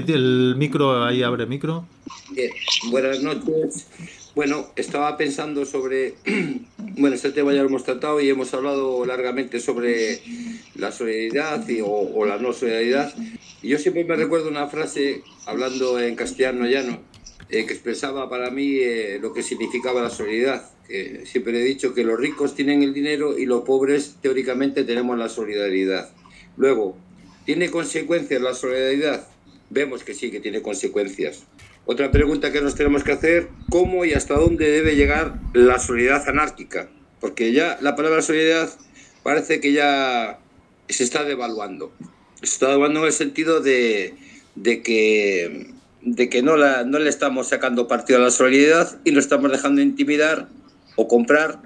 el micro, ahí abre micro. Bien, buenas noches. Bueno, estaba pensando sobre, bueno, este tema ya lo hemos tratado y hemos hablado largamente sobre la solidaridad y, o, o la no solidaridad. Y yo siempre me recuerdo una frase, hablando en castellano llano, eh, que expresaba para mí eh, lo que significaba la solidaridad. Eh, siempre he dicho que los ricos tienen el dinero y los pobres teóricamente tenemos la solidaridad. Luego, ¿tiene consecuencias la solidaridad? Vemos que sí, que tiene consecuencias. Otra pregunta que nos tenemos que hacer, ¿cómo y hasta dónde debe llegar la solidaridad anárquica? Porque ya la palabra solidaridad parece que ya se está devaluando. Se está devaluando en el sentido de, de que, de que no, la, no le estamos sacando partido a la solidaridad y lo estamos dejando intimidar o comprar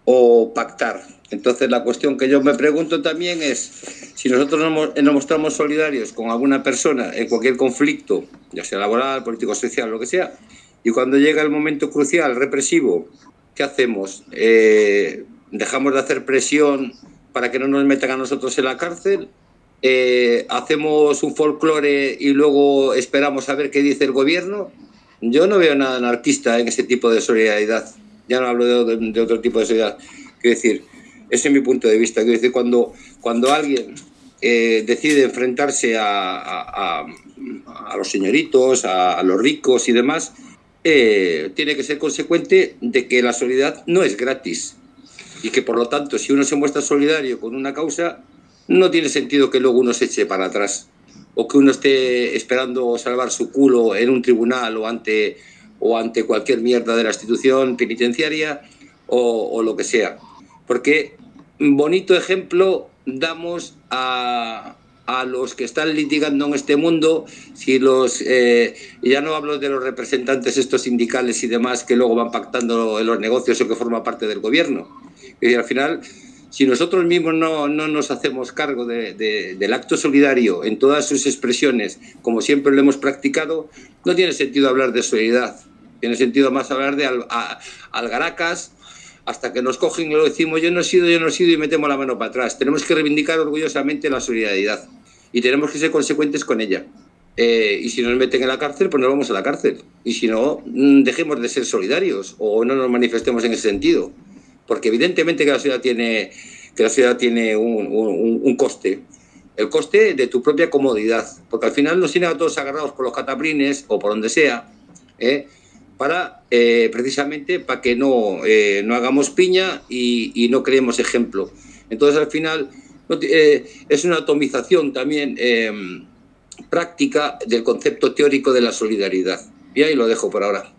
o pactar. Entonces la cuestión que yo me pregunto también es si nosotros nos mostramos solidarios con alguna persona en cualquier conflicto, ya sea laboral, político, social, lo que sea, y cuando llega el momento crucial, represivo, ¿qué hacemos? Eh, ¿Dejamos de hacer presión para que no nos metan a nosotros en la cárcel? Eh, ¿Hacemos un folclore y luego esperamos a ver qué dice el gobierno? Yo no veo nada anarquista en ese tipo de solidaridad. Ya no hablo de, de, de otro tipo de solidaridad. Quiero decir, ese es mi punto de vista. Quiero decir, cuando, cuando alguien eh, decide enfrentarse a, a, a, a los señoritos, a, a los ricos y demás, eh, tiene que ser consecuente de que la solidaridad no es gratis. Y que, por lo tanto, si uno se muestra solidario con una causa, no tiene sentido que luego uno se eche para atrás. O que uno esté esperando salvar su culo en un tribunal o ante... o ante cualquier mierda de la institución penitenciaria o, o lo que sea. Porque bonito ejemplo damos a, a los que están litigando en este mundo, si los eh, ya no hablo de los representantes estos sindicales y demás que luego van pactando en los negocios o que forman parte del gobierno. Y al final, si nosotros mismos no, no nos hacemos cargo de, de, del acto solidario en todas sus expresiones, como siempre lo hemos practicado, no tiene sentido hablar de solidaridad. Tiene sentido más hablar de al, a, algaracas hasta que nos cogen y lo decimos yo no he sido, yo no he sido y metemos la mano para atrás. Tenemos que reivindicar orgullosamente la solidaridad y tenemos que ser consecuentes con ella. Eh, y si nos meten en la cárcel, pues nos vamos a la cárcel. Y si no, dejemos de ser solidarios o no nos manifestemos en ese sentido. Porque evidentemente que la solidaridad tiene, que la solidaridad tiene un, un, un coste. El coste de tu propia comodidad. Porque al final nos tienen a todos agarrados por los cataplines o por donde sea, ¿eh? para eh, precisamente para que no, eh, no hagamos piña y, y no creemos ejemplo. Entonces, al final, eh, es una atomización también eh, práctica del concepto teórico de la solidaridad. Y ahí lo dejo por ahora.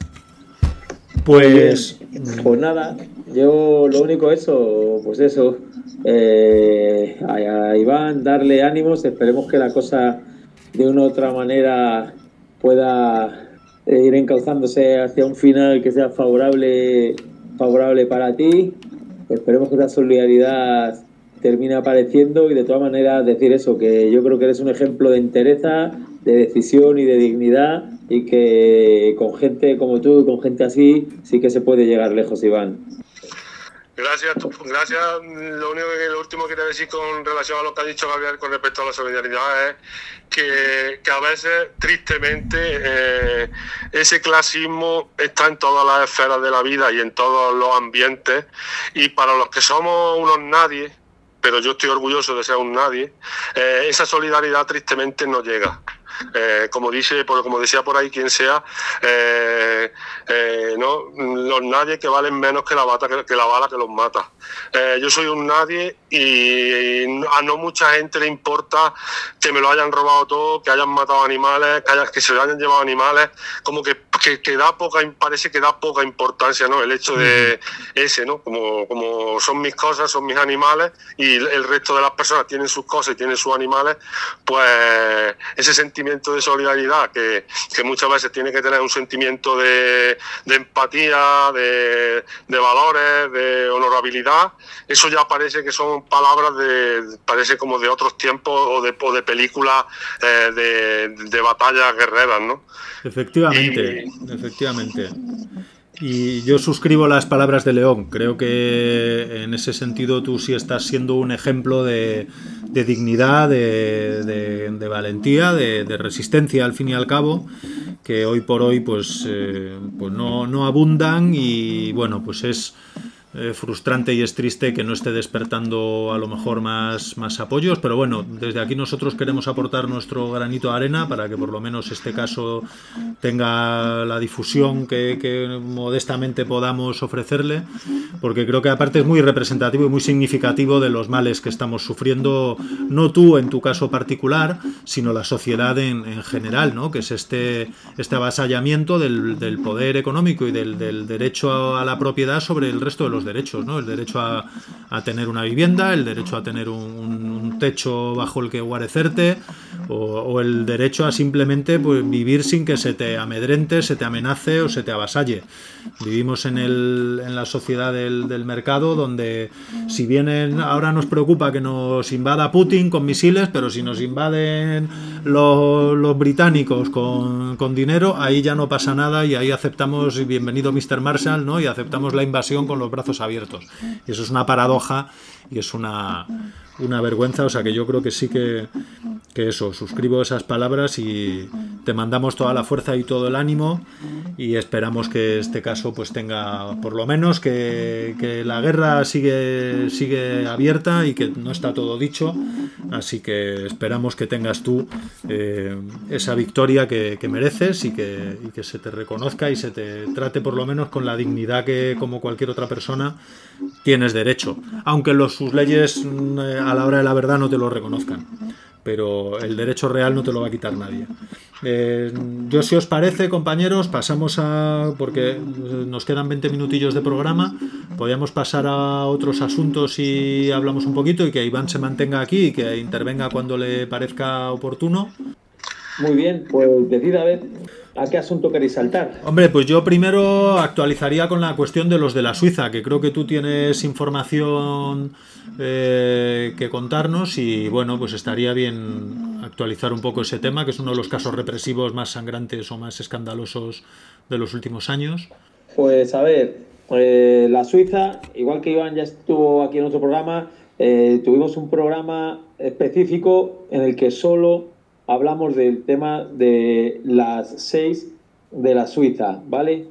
Pues, pues nada, yo lo único eso, pues eso, eh, a, a Iván darle ánimos, esperemos que la cosa de una u otra manera pueda ir encauzándose hacia un final que sea favorable favorable para ti. Esperemos que la solidaridad termine apareciendo y de todas maneras decir eso, que yo creo que eres un ejemplo de entereza, de decisión y de dignidad y que con gente como tú, con gente así, sí que se puede llegar lejos, Iván. Gracias, gracias. Lo único que lo último que quiero decir con relación a lo que ha dicho Gabriel con respecto a la solidaridad es que, que a veces, tristemente, eh, ese clasismo está en todas las esferas de la vida y en todos los ambientes, y para los que somos unos nadie, pero yo estoy orgulloso de ser un nadie, eh, esa solidaridad tristemente no llega. Eh, como dice, por, como decía por ahí quien sea, eh, eh, no, los nadie que valen menos que la, bata, que, que la bala que los mata. Eh, yo soy un nadie y a no mucha gente le importa que me lo hayan robado todo, que hayan matado animales, que, haya, que se lo hayan llevado animales, como que, que, que da poca, parece que da poca importancia, ¿no? El hecho de ese, ¿no? Como, como son mis cosas, son mis animales, y el resto de las personas tienen sus cosas y tienen sus animales, pues ese sentimiento de solidaridad que, que muchas veces tiene que tener un sentimiento de, de empatía, de, de valores, de honorabilidad, eso ya parece que son palabras de, parece como de otros tiempos o de, o de películas eh, de, de batallas guerreras, ¿no? Efectivamente, y... efectivamente. Y yo suscribo las palabras de León. Creo que en ese sentido tú sí estás siendo un ejemplo de, de dignidad, de, de, de valentía, de, de resistencia al fin y al cabo, que hoy por hoy pues, eh, pues no, no abundan, y bueno, pues es eh, frustrante y es triste que no esté despertando a lo mejor más, más apoyos, pero bueno, desde aquí nosotros queremos aportar nuestro granito de arena para que por lo menos este caso tenga la difusión que, que modestamente podamos ofrecerle, porque creo que aparte es muy representativo y muy significativo de los males que estamos sufriendo, no tú en tu caso particular, sino la sociedad en, en general, ¿no? Que es este, este avasallamiento del, del poder económico y del, del derecho a, a la propiedad sobre el resto de los derechos, ¿no? El derecho a, a tener una vivienda, el derecho a tener un, un techo bajo el que guarecerte, o, o el derecho a simplemente pues, vivir sin que se te amedrente, se te amenace o se te avasalle. Vivimos en, el, en la sociedad del, del mercado, donde si bien ahora nos preocupa que nos invada Putin con misiles, pero si nos invaden los, los británicos con, con dinero, ahí ya no pasa nada, y ahí aceptamos, bienvenido mister Marshall, ¿no? Y aceptamos la invasión con los brazos abiertos. Y eso es una paradoja y es una, una vergüenza. O sea que yo creo que sí que, que eso, suscribo esas palabras y te mandamos toda la fuerza y todo el ánimo, y esperamos que este caso pues tenga, por lo menos que, que la guerra sigue, sigue abierta y que no está todo dicho, así que esperamos que tengas tú eh, esa victoria que, que mereces, y que, y que se te reconozca y se te trate por lo menos con la dignidad que como cualquier otra persona tienes derecho, aunque los, sus leyes eh, a la hora de la verdad no te lo reconozcan, pero el derecho real no te lo va a quitar nadie. Eh, yo, si os parece, compañeros, pasamos a, porque nos quedan veinte minutillos de programa, podríamos pasar a otros asuntos y hablamos un poquito, y que Iván se mantenga aquí y que intervenga cuando le parezca oportuno. Muy bien, pues decid a ver a qué asunto queréis saltar. Hombre, pues yo primero actualizaría con la cuestión de los de la Suiza, que creo que tú tienes información eh, que contarnos, y bueno, pues estaría bien actualizar un poco ese tema, que es uno de los casos represivos más sangrantes o más escandalosos de los últimos años. Pues a ver, eh, la Suiza, igual que Iván ya estuvo aquí en otro programa, eh, tuvimos un programa específico en el que solo hablamos del tema de las seis de la Suiza, ¿vale?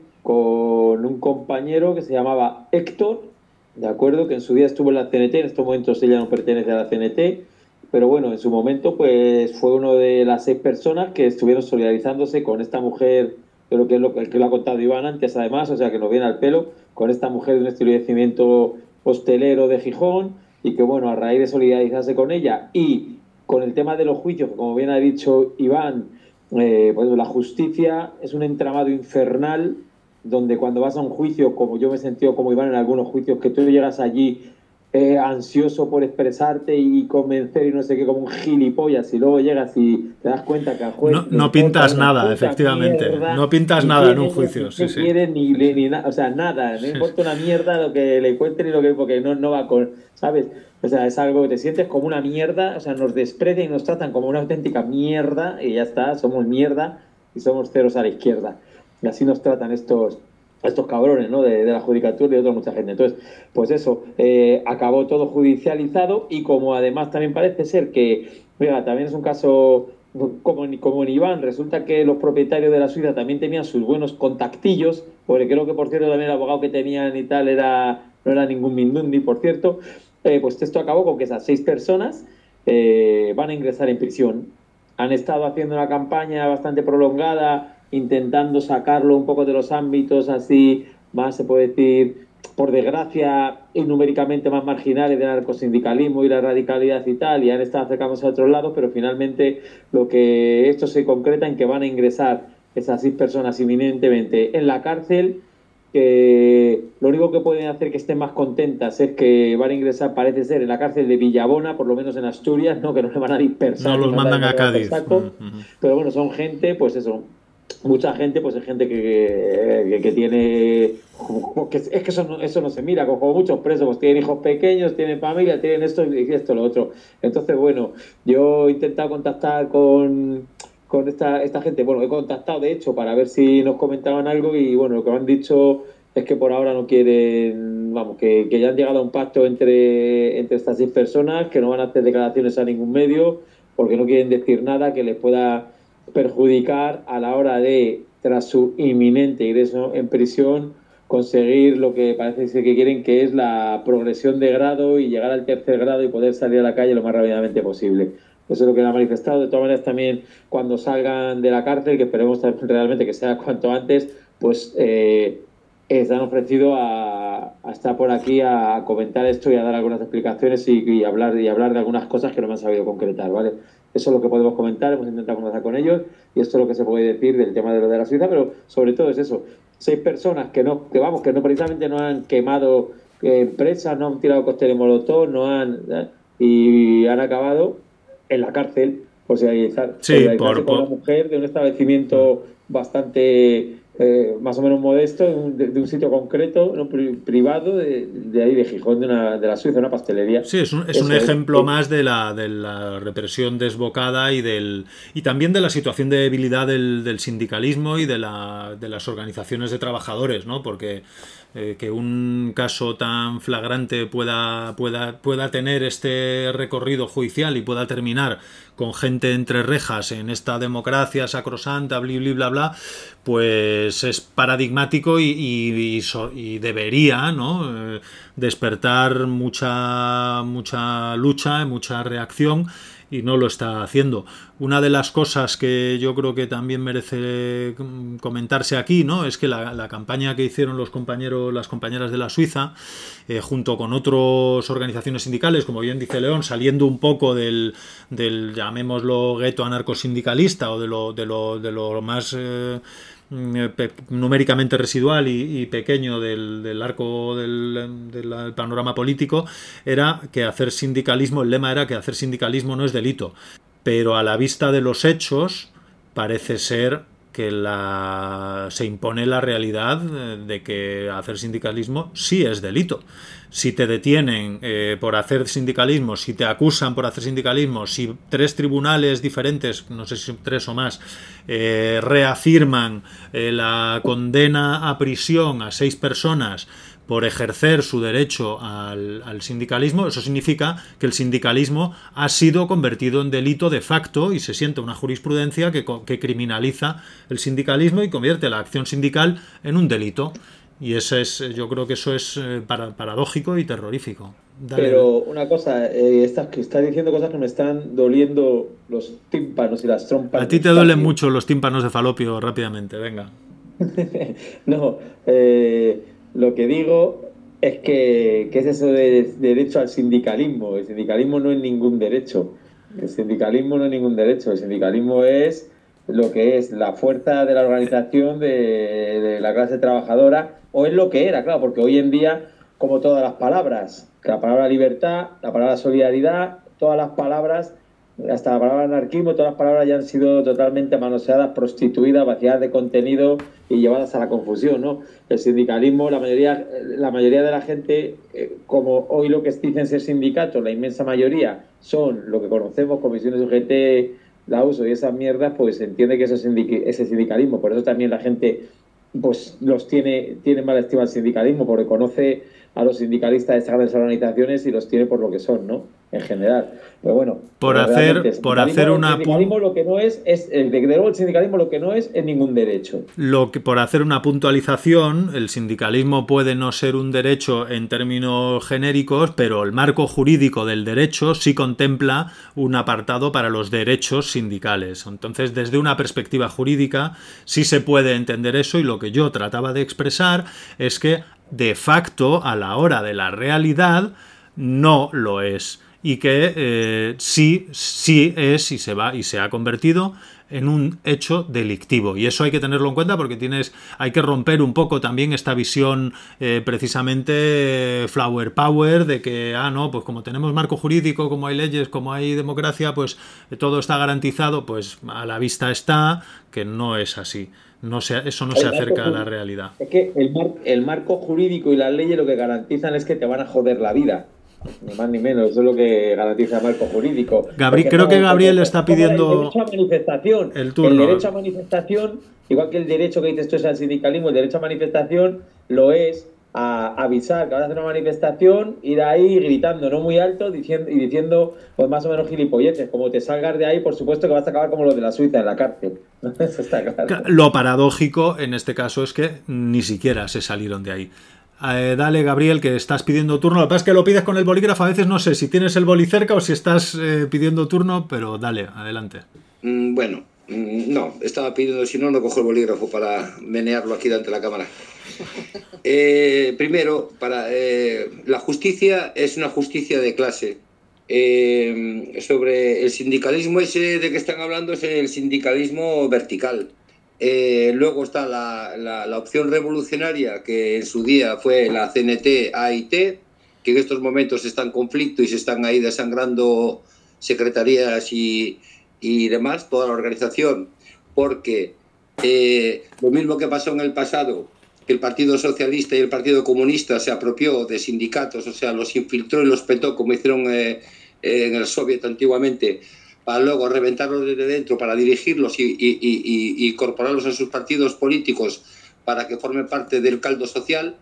Con un compañero que se llamaba Héctor, ¿de acuerdo? Que en su día estuvo en la C N T, en estos momentos ella no pertenece a la C N T, pero bueno, en su momento pues fue uno de las seis personas que estuvieron solidarizándose con esta mujer, creo que es lo que, que lo ha contado Iván antes además, o sea que nos viene al pelo, con esta mujer de un establecimiento hostelero de Gijón, y que bueno, a raíz de solidarizarse con ella y con el tema de los juicios, que como bien ha dicho Iván, eh, pues la justicia es un entramado infernal, donde cuando vas a un juicio, como yo me he sentido como Iván en algunos juicios, que tú llegas allí eh, ansioso por expresarte y convencer y no sé qué, como un gilipollas, y luego llegas y te das cuenta que al juez... No, no pintas nada, efectivamente. Mierda, no pintas nada en un juicio. Sí, sí. Quiere, ni, ni, ni nada, o sea, nada, no sí. importa una mierda lo que le cuenten y lo que... porque no, no va con... ¿sabes? O sea, es algo que te sientes como una mierda, o sea, nos desprecian y nos tratan como una auténtica mierda, y ya está, somos mierda y somos ceros a la izquierda. Y así nos tratan estos, estos cabrones, ¿no? De, de la judicatura y de otra mucha gente. Entonces, pues eso, eh, acabó todo judicializado, y como además también parece ser que, mira, también es un caso como, como en Iván, resulta que los propietarios de la Suiza también tenían sus buenos contactillos, porque creo que, por cierto, también el abogado que tenían y tal era no era ningún mindundi, por cierto. Eh, pues esto acabó con que esas seis personas eh, van a ingresar en prisión. Han estado haciendo una campaña bastante prolongada, intentando sacarlo un poco de los ámbitos así, más se puede decir, por desgracia, y numéricamente más marginales del narcosindicalismo y la radicalidad y tal, y han estado acercándose a otros lados, pero finalmente lo que esto se concreta en que van a ingresar esas seis personas inminentemente en la cárcel, que lo único que pueden hacer que estén más contentas es que van a ingresar, parece ser, en la cárcel de Villabona, por lo menos en Asturias, ¿no? Que no le van a dispersar. No los mandan a Cádiz. Saco, uh-huh. Pero bueno, son gente, pues eso, mucha gente, pues es gente que, que, que tiene... Que es que eso no, eso no se mira, como muchos presos, pues tienen hijos pequeños, tienen familia, tienen esto y esto, lo otro. Entonces, bueno, yo he intentado contactar con... con esta, esta gente, bueno, he contactado de hecho para ver si nos comentaban algo y bueno, lo que me han dicho es que por ahora no quieren, vamos, que, que ya han llegado a un pacto entre, entre estas seis personas, que no van a hacer declaraciones a ningún medio, porque no quieren decir nada que les pueda perjudicar a la hora de, tras su inminente ingreso en prisión, conseguir lo que parece ser que quieren, que es la progresión de grado y llegar al tercer grado y poder salir a la calle lo más rápidamente posible. Eso es lo que han manifestado. De todas maneras, también cuando salgan de la cárcel, que esperemos realmente que sea cuanto antes, pues eh, se han ofrecido a, a estar por aquí a comentar esto y a dar algunas explicaciones y, y hablar y hablar de algunas cosas que no me han sabido concretar, ¿vale? Eso es lo que podemos comentar, hemos intentado conversar con ellos y esto es lo que se puede decir del tema de lo de la Suiza, pero sobre todo es eso, seis personas que no, que vamos, que no precisamente no han quemado empresas, no han tirado cócteles molotov, no han ¿eh? y han acabado en la cárcel por solidarizar, sí, solidarizarse por, con por... una mujer de un establecimiento bastante eh, más o menos modesto, de un, de, de un sitio concreto, no privado, de, de ahí de Gijón, de, una, de la Suiza, una pastelería. Sí, es un, es un ejemplo es, más de la, de la represión desbocada y del y también de la situación de debilidad del, del sindicalismo y de, la, de las organizaciones de trabajadores, ¿no? Porque eh, que un caso tan flagrante pueda, pueda, pueda tener este recorrido judicial y pueda terminar con gente entre rejas en esta democracia sacrosanta, bli, bli, bla, bla, pues es paradigmático y, y, y, so, y debería, ¿no? Eh, despertar mucha, mucha lucha, mucha reacción, y no lo está haciendo. Una de las cosas que yo creo que también merece comentarse aquí, ¿no? Es que la, la campaña que hicieron los compañeros, las compañeras de la Suiza, eh, junto con otras organizaciones sindicales, como bien dice León, saliendo un poco del, del llamémoslo, gueto anarcosindicalista o de lo, de lo, de lo más eh, numéricamente residual y, y pequeño del, del arco del, del panorama político, era que hacer sindicalismo, el lema era que hacer sindicalismo no es delito, pero a la vista de los hechos parece ser que la, se impone la realidad de que hacer sindicalismo sí es delito. Si te detienen eh, por hacer sindicalismo, si te acusan por hacer sindicalismo, si tres tribunales diferentes, no sé si tres o más, eh, reafirman eh, la condena a prisión a seis personas por ejercer su derecho al, al sindicalismo, eso significa que el sindicalismo ha sido convertido en delito de facto y se siente una jurisprudencia que, que criminaliza el sindicalismo y convierte la acción sindical en un delito. Y eso es, yo creo que eso es eh, para, paradójico y terrorífico. Dale. Pero una cosa, eh, estás, que estás diciendo cosas que me están doliendo los tímpanos y las trompas. A ti te duelen mucho los tímpanos de falopio, rápidamente, venga. No, eh, lo que digo es que, que es eso de, de derecho al sindicalismo. El sindicalismo no es ningún derecho. El sindicalismo no es ningún derecho. El sindicalismo es lo que es la fuerza de la organización de, de la clase trabajadora, o es lo que era, claro, porque hoy en día, como todas las palabras, la palabra libertad, la palabra solidaridad, todas las palabras, hasta la palabra anarquismo, todas las palabras ya han sido totalmente manoseadas, prostituidas, vaciadas de contenido y llevadas a la confusión, ¿no? El sindicalismo, la mayoría, la mayoría de la gente, eh, como hoy lo que dicen ser sindicatos, la inmensa mayoría son lo que conocemos, comisiones U G T, la U S O y esas mierdas, pues se entiende que eso es sindic- ese sindicalismo. Por eso también la gente pues los tiene, tiene mala estima al sindicalismo, porque conoce a los sindicalistas de estas grandes organizaciones y los tiene por lo que son, ¿no? En general. Pero bueno, por hacer, por hacer una el sindicalismo lo que no es, es el de luego el sindicalismo lo que no es es ningún derecho. Lo que por hacer una puntualización, el sindicalismo puede no ser un derecho en términos genéricos, pero el marco jurídico del derecho sí contempla un apartado para los derechos sindicales. Entonces, desde una perspectiva jurídica sí se puede entender eso, y lo que yo trataba de expresar es que de facto, a la hora de la realidad, no lo es. y que eh, sí, sí es y se va y se ha convertido en un hecho delictivo, y eso hay que tenerlo en cuenta porque tienes, hay que romper un poco también esta visión eh, precisamente flower power de que, ah, no, pues como tenemos marco jurídico, como hay leyes, como hay democracia, pues eh, todo está garantizado. Pues a la vista está que no es así. No se, eso no se acerca a la realidad. Es que el, mar, el marco jurídico y las leyes lo que garantizan es que te van a joder la vida. Ni más ni menos, eso es lo que garantiza el marco jurídico. Gabriel, creo que Gabriel está pidiendo el derecho a manifestación. El turno. El derecho a manifestación, igual que el derecho que dices tú es al sindicalismo, el derecho a manifestación lo es a avisar que vas a hacer una manifestación, ir ahí gritando no muy alto diciendo, y diciendo pues más o menos gilipolleces. Como te salgas de ahí, por supuesto que vas a acabar como los de la Suiza en la cárcel. Eso está claro. Lo paradójico en este caso es que ni siquiera se salieron de ahí. Eh, dale, Gabriel, que estás pidiendo turno. Lo que pasa es que lo pides con el bolígrafo. A veces no sé si tienes el boli cerca o si estás eh, pidiendo turno, pero dale, adelante. Mm, bueno, mm, no, estaba pidiendo, si no, no cojo el bolígrafo para menearlo aquí delante de la cámara. Eh, primero, para eh, la justicia es una justicia de clase. Eh, sobre el sindicalismo ese de que están hablando es el sindicalismo vertical. Eh, luego está la, la, la opción revolucionaria, que en su día fue la C N T, A I T, que en estos momentos está en conflicto y se están ahí desangrando secretarías y, y demás, toda la organización, porque eh, lo mismo que pasó en el pasado, que el Partido Socialista y el Partido Comunista se apropió de sindicatos, o sea, los infiltró y los petó, como hicieron eh, eh, en el Soviet antiguamente, para luego reventarlos desde dentro, para dirigirlos y, y, y, y incorporarlos a sus partidos políticos para que formen parte del caldo social.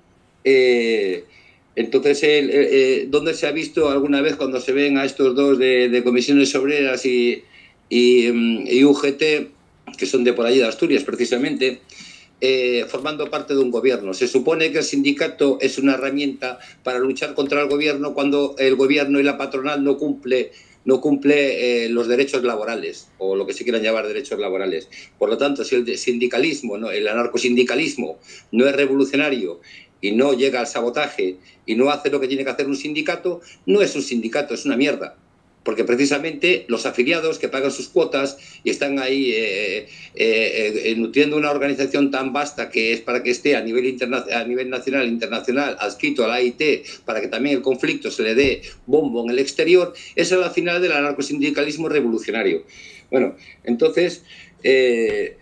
Eh, entonces, el, eh, ¿dónde se ha visto alguna vez cuando se ven a estos dos de, de comisiones obreras y, y, y U G T, que son de por allí de Asturias precisamente, eh, formando parte de un gobierno? Se supone que el sindicato es una herramienta para luchar contra el gobierno cuando el gobierno y la patronal no cumple no cumple eh, los derechos laborales, o lo que se quieran llamar derechos laborales. Por lo tanto, si el sindicalismo, ¿no? el anarcosindicalismo no es revolucionario y no llega al sabotaje y no hace lo que tiene que hacer un sindicato, no es un sindicato, es una mierda. Porque precisamente los afiliados que pagan sus cuotas y están ahí eh, eh, eh, nutriendo una organización tan vasta que es para que esté a nivel, interna a nivel nacional e internacional adscrito a la A I T, para que también el conflicto se le dé bombo en el exterior, esa es la final del anarcosindicalismo revolucionario. Bueno, entonces, eh,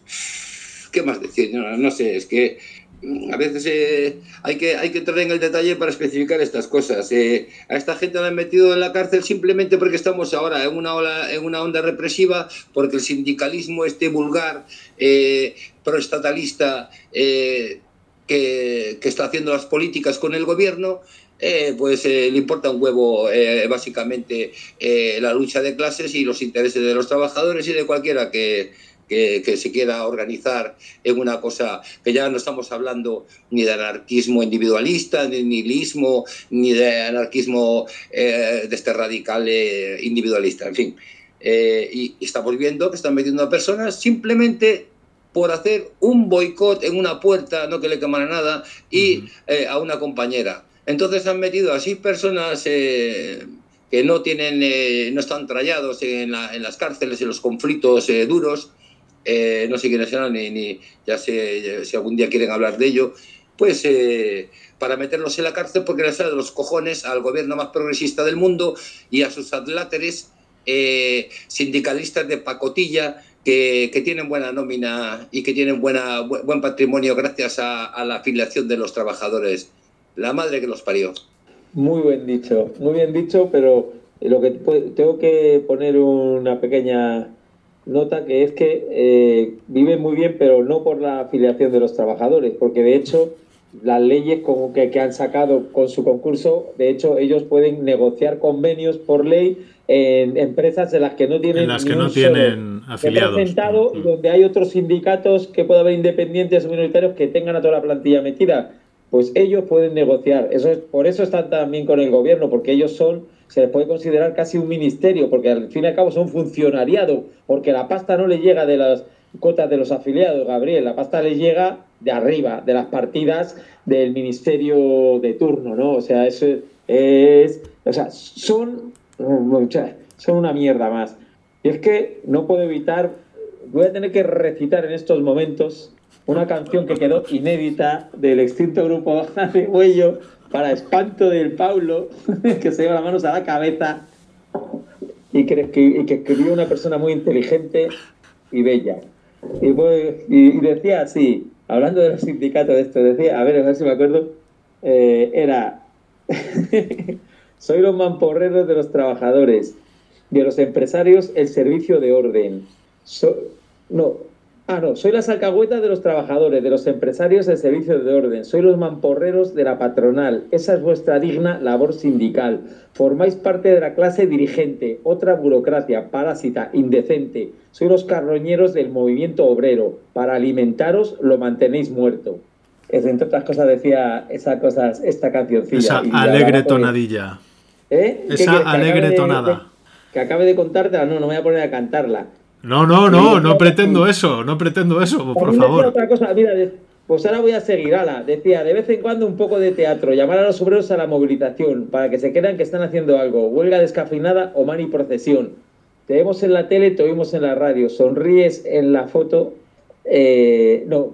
¿qué más decir? No, no sé, es que a veces eh, hay que hay que entrar en el detalle para especificar estas cosas. Eh, a esta gente la han metido en la cárcel simplemente porque estamos ahora en una ola, en una onda represiva, porque el sindicalismo este vulgar, eh, proestatalista, eh, que, que está haciendo las políticas con el gobierno, eh, pues eh, le importa un huevo eh, básicamente eh, la lucha de clases y los intereses de los trabajadores y de cualquiera que Que, que se quiera organizar en una cosa que ya no estamos hablando ni de anarquismo individualista, ni de nihilismo, ni de anarquismo eh, de este radical eh, individualista, en fin. Eh, y estamos viendo que están metiendo a personas simplemente por hacer un boicot en una puerta, no que le quemara nada, y uh-huh. eh, a una compañera. Entonces han metido a seis personas eh, que no tienen, eh, no están trallados en, la, en las cárceles, en los conflictos eh, duros. Eh, no sé quiénes serán, ni, ni ya sé si algún día quieren hablar de ello, pues eh, para meterlos en la cárcel porque les sale de los cojones al gobierno más progresista del mundo y a sus adláteres eh, sindicalistas de pacotilla que, que tienen buena nómina y que tienen buena, bu buen patrimonio gracias a, a la afiliación de los trabajadores. La madre que los parió. Muy buen dicho, muy bien dicho, pero lo que tengo que poner una pequeña nota, que es que eh, viven muy bien, pero no por la afiliación de los trabajadores, porque de hecho las leyes como que, que han sacado con su concurso, de hecho ellos pueden negociar convenios por ley en empresas en las que no tienen, en las que no tienen afiliados, representado, mm. y donde hay otros sindicatos que puede haber independientes o minoritarios que tengan a toda la plantilla metida, pues ellos pueden negociar. Eso es, por eso están también con el gobierno, porque ellos son, se les puede considerar casi un ministerio, porque al fin y al cabo son funcionariado, porque la pasta no les llega de las cuotas de los afiliados, Gabriel, la pasta les llega de arriba, de las partidas del ministerio de turno, ¿no? O sea, eso es, o sea, son son una mierda más. Y es que no puedo evitar, voy a tener que recitar en estos momentos una canción que quedó inédita del extinto grupo de Huello, para espanto del Paulo, que se lleva las manos a la cabeza, y que, y que escribió una persona muy inteligente y bella. Y, pues, y, y decía así, hablando de los sindicatos de esto, decía, a ver, a ver si me acuerdo, eh, era, soy los mamporreros de los trabajadores, de los empresarios el servicio de orden. So, no, ah, no, soy las alcahuetas de los trabajadores, de los empresarios el servicio de orden, soy los mamporreros de la patronal, esa es vuestra digna labor sindical. Formáis parte de la clase dirigente, otra burocracia, parásita, indecente. Soy los carroñeros del movimiento obrero, para alimentaros lo mantenéis muerto. Es, entre otras cosas decía esa cosas, esta cancioncilla. Esa y alegre tonadilla. ¿Eh? Esa alegre de, tonada. De, que acabe de contártela, no, no me voy a poner a cantarla. No, no, no, no pretendo eso, no pretendo eso, por favor. Otra cosa, mira, pues ahora voy a seguir, ala. Decía, de vez en cuando un poco de teatro, llamar a los obreros a la movilización, para que se crean que están haciendo algo, huelga descafeinada o mani procesión. Te vemos en la tele, te oímos en la radio, sonríes en la foto, eh, no,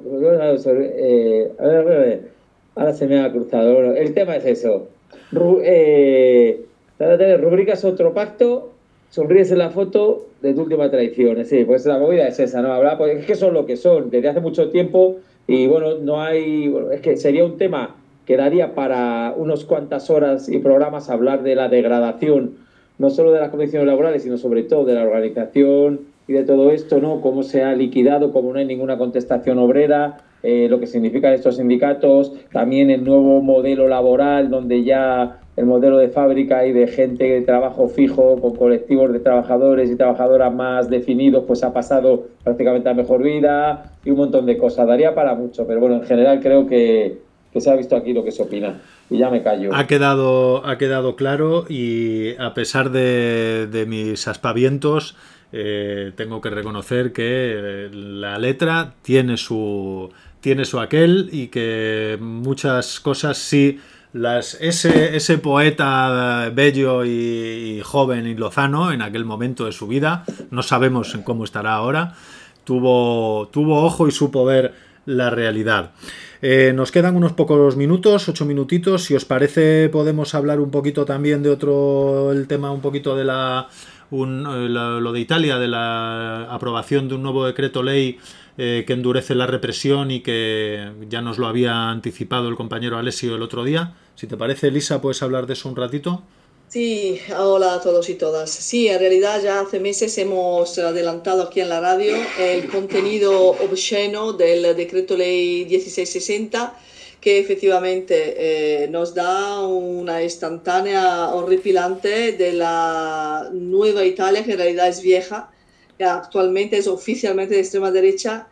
eh, a ver, a ver, a ver, ahora se me ha cruzado. Bueno, el tema es eso. Ru, eh, rubricas otro pacto, sonríes en la foto de tu última traición. Sí, pues la movida es esa, ¿no? Hablar, pues es que son lo que son, desde hace mucho tiempo, y bueno, no hay, bueno, es que sería un tema que daría para unas cuantas horas y programas hablar de la degradación, no solo de las condiciones laborales, sino sobre todo de la organización y de todo esto, ¿no? Cómo se ha liquidado, cómo no hay ninguna contestación obrera, eh, lo que significan estos sindicatos, también el nuevo modelo laboral, donde ya el modelo de fábrica y de gente de trabajo fijo, con colectivos de trabajadores y trabajadoras más definidos, pues ha pasado prácticamente a mejor vida y un montón de cosas. Daría para mucho, pero bueno, en general creo que, que se ha visto aquí lo que se opina. Y ya me callo. Ha quedado, ha quedado claro, y a pesar de, de mis aspavientos, eh, tengo que reconocer que la letra tiene su, tiene su aquel, y que muchas cosas sí... Las, ese, ese poeta bello y, y joven y lozano en aquel momento de su vida, no sabemos en cómo estará ahora, tuvo, tuvo ojo y supo ver la realidad. Eh, nos quedan unos pocos minutos, ocho minutitos. Si os parece, podemos hablar un poquito también de otro, el tema un poquito de la, un, la lo de Italia, de la aprobación de un nuevo decreto ley Eh, que endurece la represión, y que ya nos lo había anticipado el compañero Alessio el otro día. Si te parece, Elisa, ¿puedes hablar de eso un ratito? Sí, hola a todos y todas. Sí, en realidad ya hace meses hemos adelantado aquí en la radio el contenido obsceno del decreto ley dieciséis sesenta, que efectivamente eh, nos da una instantánea horripilante de la nueva Italia, que en realidad es vieja, que actualmente es oficialmente de extrema derecha,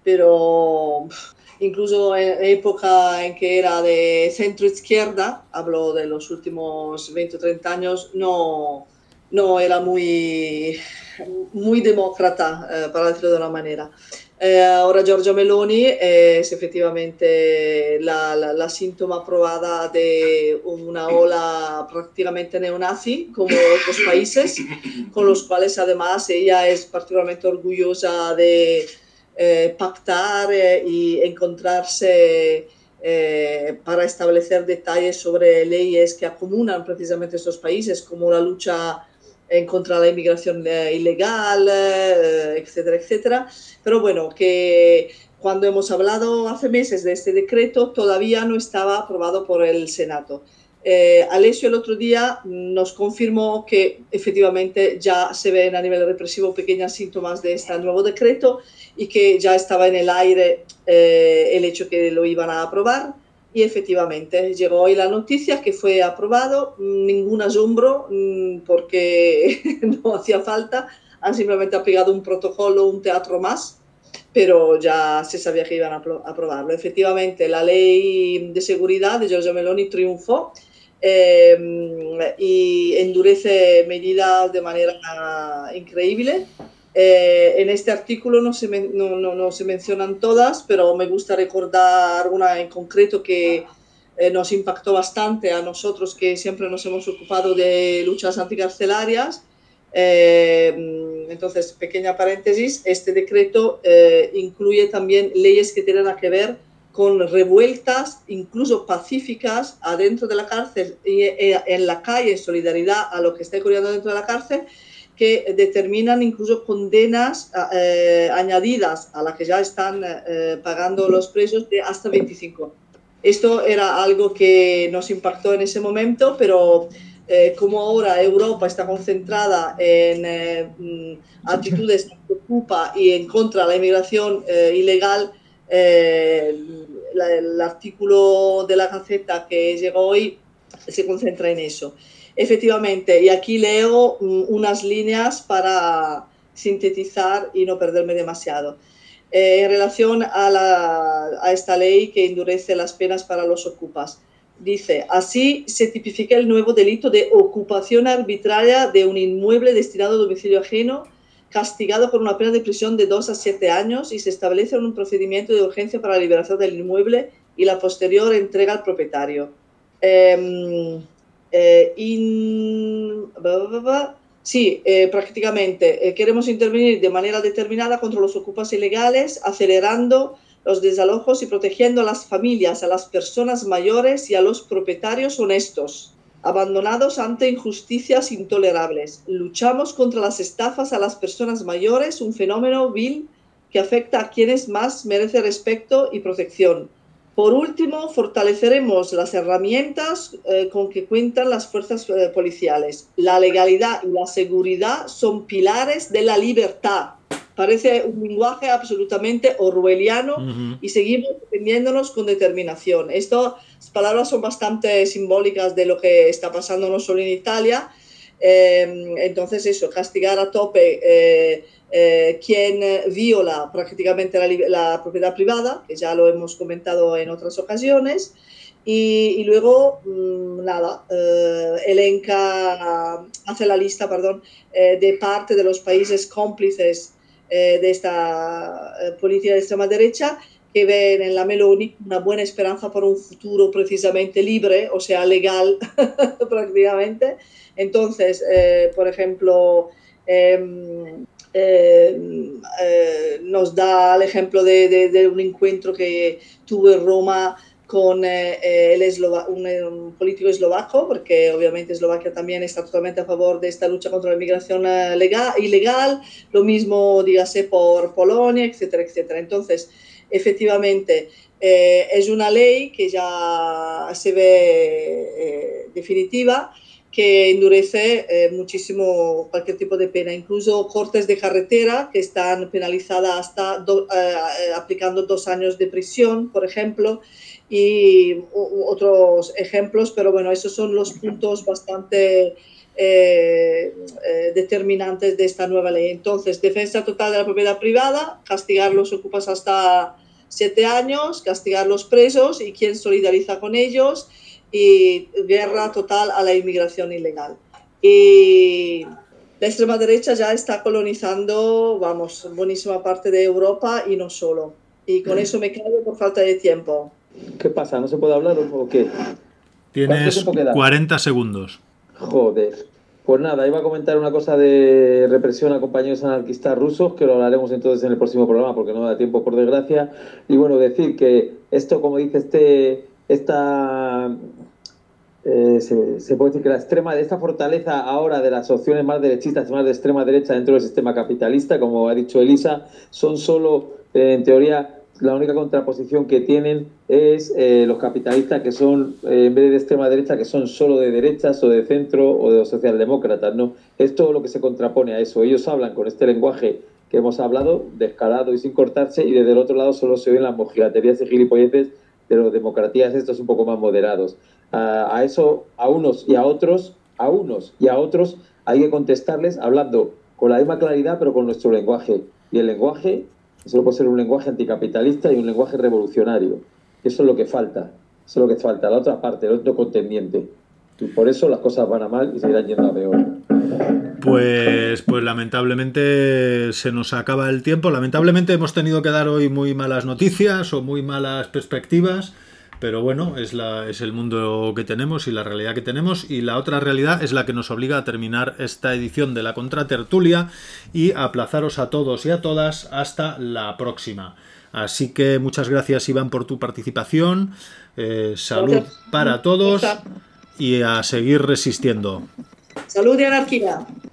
pero incluso en época en que era de centro izquierda, hablo de los últimos veinte o treinta años, no, no era muy, muy demócrata, eh, para decirlo de una manera. Eh, ahora Giorgia Meloni es efectivamente la, la, la síntoma probada de una ola prácticamente neonazi, como otros países, con los cuales además ella es particularmente orgullosa de eh, pactar eh, y encontrarse eh, para establecer detalles sobre leyes que acumulan precisamente estos países, como la lucha en contra de la inmigración eh, ilegal, eh, etcétera, etcétera. Pero bueno, que cuando hemos hablado hace meses de este decreto, todavía no estaba aprobado por el Senado. Eh, Alessio el otro día nos confirmó que efectivamente ya se ven a nivel represivo pequeños síntomas de este nuevo decreto, y que ya estaba en el aire eh, el hecho que lo iban a aprobar. Y efectivamente llegó hoy la noticia que fue aprobado, ningún asombro, porque no hacía falta, han simplemente aplicado un protocolo, un teatro más, pero ya se sabía que iban a aprobarlo. Efectivamente, la ley de seguridad de Giorgia Meloni triunfó eh, y endurece medidas de manera increíble. Eh, en este artículo no se, no, no, no se mencionan todas, pero me gusta recordar una en concreto que eh, nos impactó bastante a nosotros que siempre nos hemos ocupado de luchas anticarcelarias. Eh, entonces, pequeña paréntesis, este decreto eh, incluye también leyes que tienen que ver con revueltas, incluso pacíficas, adentro de la cárcel y en la calle, en solidaridad a lo que está ocurriendo dentro de la cárcel, que determinan incluso condenas eh, añadidas a las que ya están eh, pagando los presos de hasta veinticinco. Esto era algo que nos impactó en ese momento, pero eh, como ahora Europa está concentrada en eh, actitudes que preocupa y en contra de la inmigración eh, ilegal, eh, la, el artículo de la Gaceta que llegó hoy se concentra en eso. Efectivamente, y aquí leo unas líneas para sintetizar y no perderme demasiado. Eh, en relación a, la, a esta ley que endurece las penas para los ocupas, dice, así se tipifica el nuevo delito de ocupación arbitraria de un inmueble destinado a domicilio ajeno, castigado con una pena de prisión de dos a siete años, y se establece un procedimiento de urgencia para la liberación del inmueble y la posterior entrega al propietario. Eh, Eh, in... Sí, eh, prácticamente eh, queremos intervenir de manera determinada contra los ocupas ilegales, acelerando los desalojos y protegiendo a las familias, a las personas mayores y a los propietarios honestos, abandonados ante injusticias intolerables. Luchamos contra las estafas a las personas mayores, un fenómeno vil que afecta a quienes más merecen respeto y protección. Por último, fortaleceremos las herramientas eh, con que cuentan las fuerzas eh, policiales. La legalidad y la seguridad son pilares de la libertad. Parece un lenguaje absolutamente orwelliano uh-huh. y seguimos defendiéndonos con determinación. Estas palabras son bastante simbólicas de lo que está pasando no solo en Italia. Eh, entonces eso, castigar a tope eh, eh, quien viola prácticamente la, la propiedad privada, que ya lo hemos comentado en otras ocasiones, y, y luego mmm, nada, eh, elenca, hace la lista, perdón, eh, de parte de los países cómplices eh, de esta eh, política de extrema derecha, que ven en la Meloni una buena esperanza por un futuro precisamente libre, o sea, legal prácticamente. Entonces, eh, por ejemplo, eh, eh, eh, nos da el ejemplo de, de, de un encuentro que tuvo en Roma con eh, el eslova, un, un político eslovaco, porque obviamente Eslovaquia también está totalmente a favor de esta lucha contra la inmigración legal, ilegal, lo mismo, dígase, por Polonia, etcétera, etcétera. Entonces, efectivamente, eh, es una ley que ya se ve eh, definitiva, que endurece eh, muchísimo cualquier tipo de pena, incluso cortes de carretera que están penalizadas hasta do, eh, aplicando dos años de prisión, por ejemplo, y u, otros ejemplos, pero bueno, esos son los puntos bastante eh, eh, determinantes de esta nueva ley. Entonces, defensa total de la propiedad privada, castigar los ocupas hasta siete años, castigar los presos y quien solidariza con ellos, y guerra total a la inmigración ilegal. Y la extrema derecha ya está colonizando, vamos, buenísima parte de Europa y no solo. Y con eso me callo por falta de tiempo. ¿Qué pasa? ¿No se puede hablar o qué? Tienes cuarenta segundos. Joder. Pues nada, iba a comentar una cosa de represión a compañeros anarquistas rusos, que lo hablaremos entonces en el próximo programa porque no me da tiempo, por desgracia. Y bueno, decir que esto, como dice este... esta eh, se, se puede decir que la extrema esta fortaleza ahora de las opciones más derechistas y más de extrema derecha dentro del sistema capitalista, como ha dicho Elisa, son solo eh, en teoría la única contraposición que tienen es eh, los capitalistas, que son eh, en vez de extrema derecha, que son solo de derechas o de centro o de socialdemócratas, ¿no? Es todo lo que se contrapone a eso. Ellos hablan con este lenguaje que hemos hablado, descarado y sin cortarse, y desde el otro lado solo se oyen las mojigaterías y gilipolleces de los democratías estos un poco más moderados. A, a eso, a unos y a otros, a unos y a otros hay que contestarles hablando con la misma claridad, pero con nuestro lenguaje. Y el lenguaje solo puede ser un lenguaje anticapitalista y un lenguaje revolucionario. Eso es lo que falta. Eso es lo que falta. La otra parte, el otro contendiente. Y por eso las cosas van a mal y seguirán yendo a peor. Pues, pues lamentablemente se nos acaba el tiempo. Lamentablemente hemos tenido que dar hoy muy malas noticias o muy malas perspectivas, pero bueno, es, la, es el mundo que tenemos y la realidad que tenemos, y la otra realidad es la que nos obliga a terminar esta edición de la Contratertulia y a aplazaros a todos y a todas hasta la próxima. Así que muchas gracias, Iván, por tu participación, eh, salud para todos y a seguir resistiendo. Salud y anarquía.